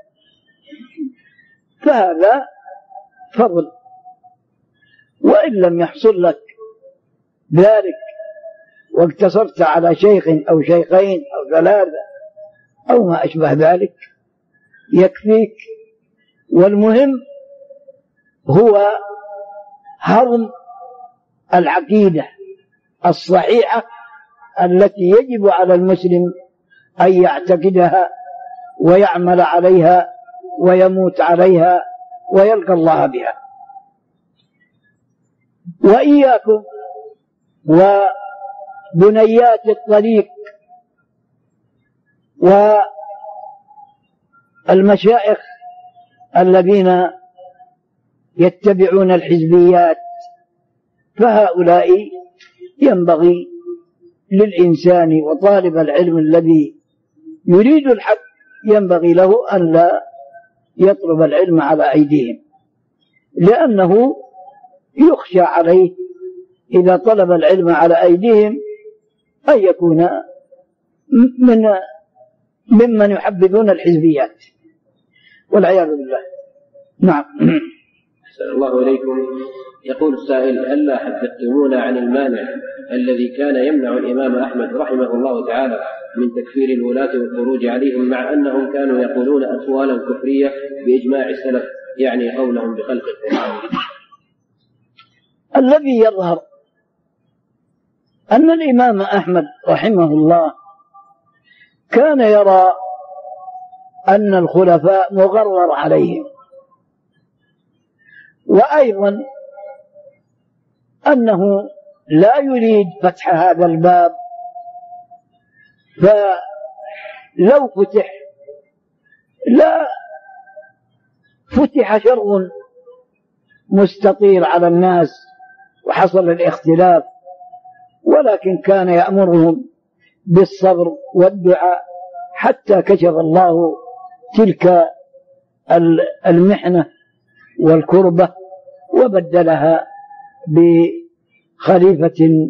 فهذا فضل، وإن لم يحصل لك ذلك واقتصرت على شيخ أو شيخين أو ثلاثة أو ما أشبه ذلك يكفيك. والمهم هو هضم العقيدة الصحيحة التي يجب على المسلم أن يعتقدها ويعمل عليها ويموت عليها ويلقى الله بها. وإياكم وبنيات الطريق والمشايخ الذين يتبعون الحزبيات، فهؤلاء ينبغي للإنسان وطالب العلم الذي يريد الحق ينبغي له أن لا يطلب العلم على أيديهم، لأنه يخشى عليه إذا طلب العلم على أيديهم أن يكون من ممن يحبذون الحزبيات والعياذ بالله. نعم. أحسن الله إليكم. يقول السائل: هل حدثتمونا عن المانع الذي كان يمنع الإمام أحمد رحمه الله تعالى من تكفير الولاة والخروج عليهم، مع أنهم كانوا يقولون أقوالا كفرية بإجماع السلف، يعني قولهم بخلق القرآن؟ الذي يظهر أن الإمام أحمد رحمه الله كان يرى أن الخلفاء مغرر عليهم، وأيضا أنه لا يريد فتح هذا الباب، فلو فتح لا فتح شر مستطير على الناس وحصل الاختلاف، ولكن كان يأمرهم بالصبر والدعاء حتى كشف الله تلك المحنة والكربة وبدلها بخليفة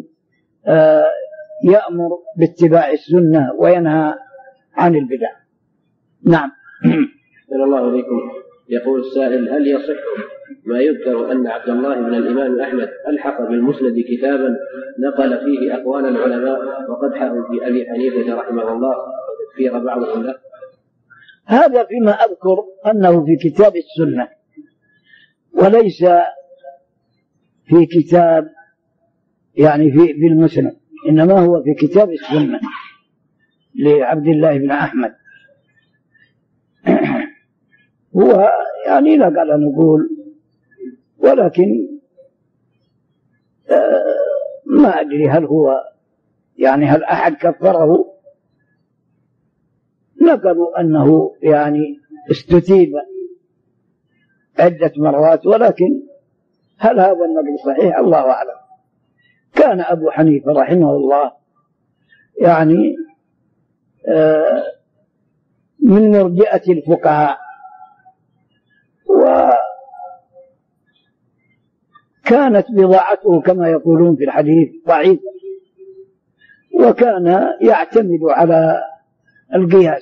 يأمر باتباع السنة وينهى عن البدع. نعم. صلى الله عليكم. يقول السائل: هل يصح ما يذكر أن عبد الله بن الإمام أحمد ألحق بالمسند كتابا نقل فيه أقوال العلماء وقدحه في أبي حنيفة رحمه الله وتكفير بعضهم له؟ هذا فيما أذكر أنه في كتاب السنة وليس في كتاب يعني في بالمسند، إنما هو في كتاب السنة لعبد الله بن أحمد. هو يعني لا قال نقول، ولكن ما أدري هل هو يعني هل أحد كفره. نقلوا أنه يعني استتيب عدة مرات، ولكن هل هذا النقل صحيح الله أعلم. كان أبو حنيفة رحمه الله يعني من مرجئة الفقهاء، وكانت بضاعته كما يقولون في الحديث ضعيف، وكان يعتمد على القياس،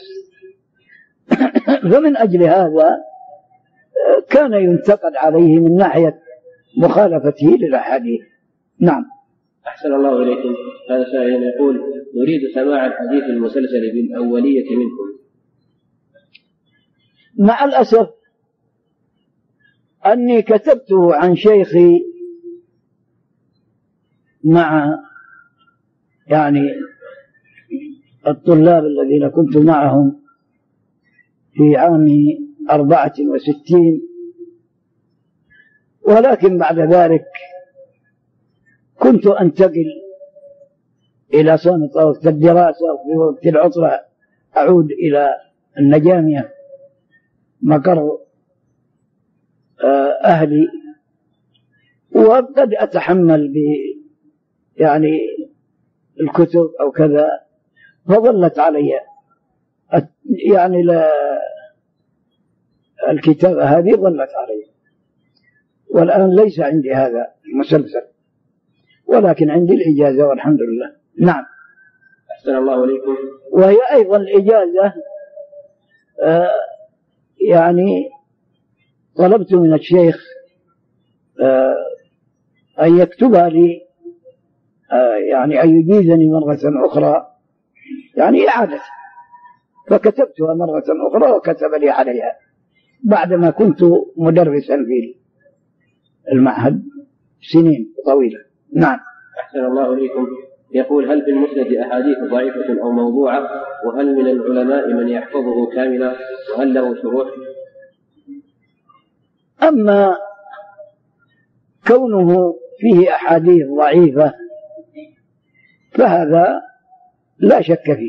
فمن أجل هذا كان ينتقد عليه من ناحية مخالفته للأحاديث. نعم. أحسن الله إليكم. هذا سائل يقول: نريد سماع الحديث المسلسل بالأولية منكم. مع الأسف أني كتبته عن شيخي مع يعني الطلاب الذين كنت معهم في عام أربعة وستين، ولكن بعد ذلك كنت أنتقل إلى صامت وقت الدراسة، وفي وقت العطلة أعود إلى النجامية مقر أهلي، وقد أتحمل ب يعني الكتب أو كذا، فظلت علي يعني لا الكتابة هذه ظلت علي، والآن ليس عندي هذا المسلسل، ولكن عندي الإجازة والحمد لله. نعم. أحسن الله إليكم. وهي أيضا الإجازة آه يعني طلبت من الشيخ آه أن يكتبها لي، آه يعني أن يجيزني مرة أخرى يعني إعادة، فكتبتها مرة أخرى وكتب لي عليها بعدما كنت مدرسا في المعهد سنين طويلة. نعم. أحسن الله إليكم. يقول: هل في المسند أحاديث ضعيفة أو موضوعة؟ وهل من العلماء من يحفظه كاملا؟ وهل له شروح؟ أما كونه فيه أحاديث ضعيفة فهذا لا شك فيه،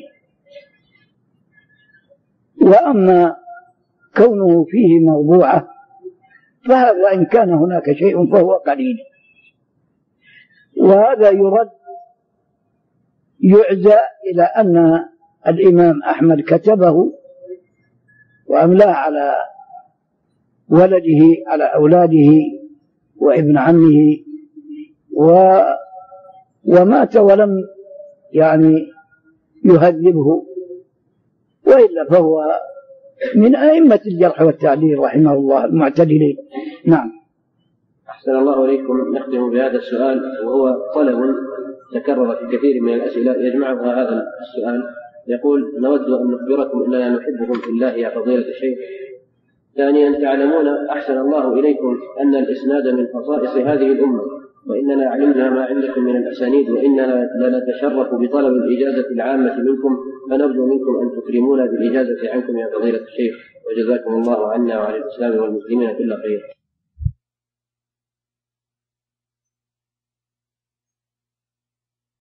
وأما كونه فيه موضوعة فهذا إن كان هناك شيء فهو قليل، وهذا يرد يعزى إلى أن الإمام أحمد كتبه وأملاه على ولده على أولاده وابن عمه، و ومات ولم يعني يهذبه، وإلا فهو من أئمة الجرح والتعديل رحمه الله المعتدلين. نعم. أحسن الله إليكم. نختم بهذا السؤال، وهو طلب تكرر في كثير من الأسئلة يجمعها هذا السؤال. يقول: نود أن نخبركم أننا نحبكم في الله يا فضيلة الشيخ. ثانيا، تعلمون أحسن الله إليكم أن الإسناد من خصائص هذه الأمة، وإننا علمنا ما عندكم من الأسانيد، وإننا لنتشرف بطلب الإجازة العامة منكم، فنرجو منكم أن تكرمونا بالإجازة عنكم يا فضيلة الشيخ، وجزاكم الله عنا وعن الإسلام والمسلمين كل خير.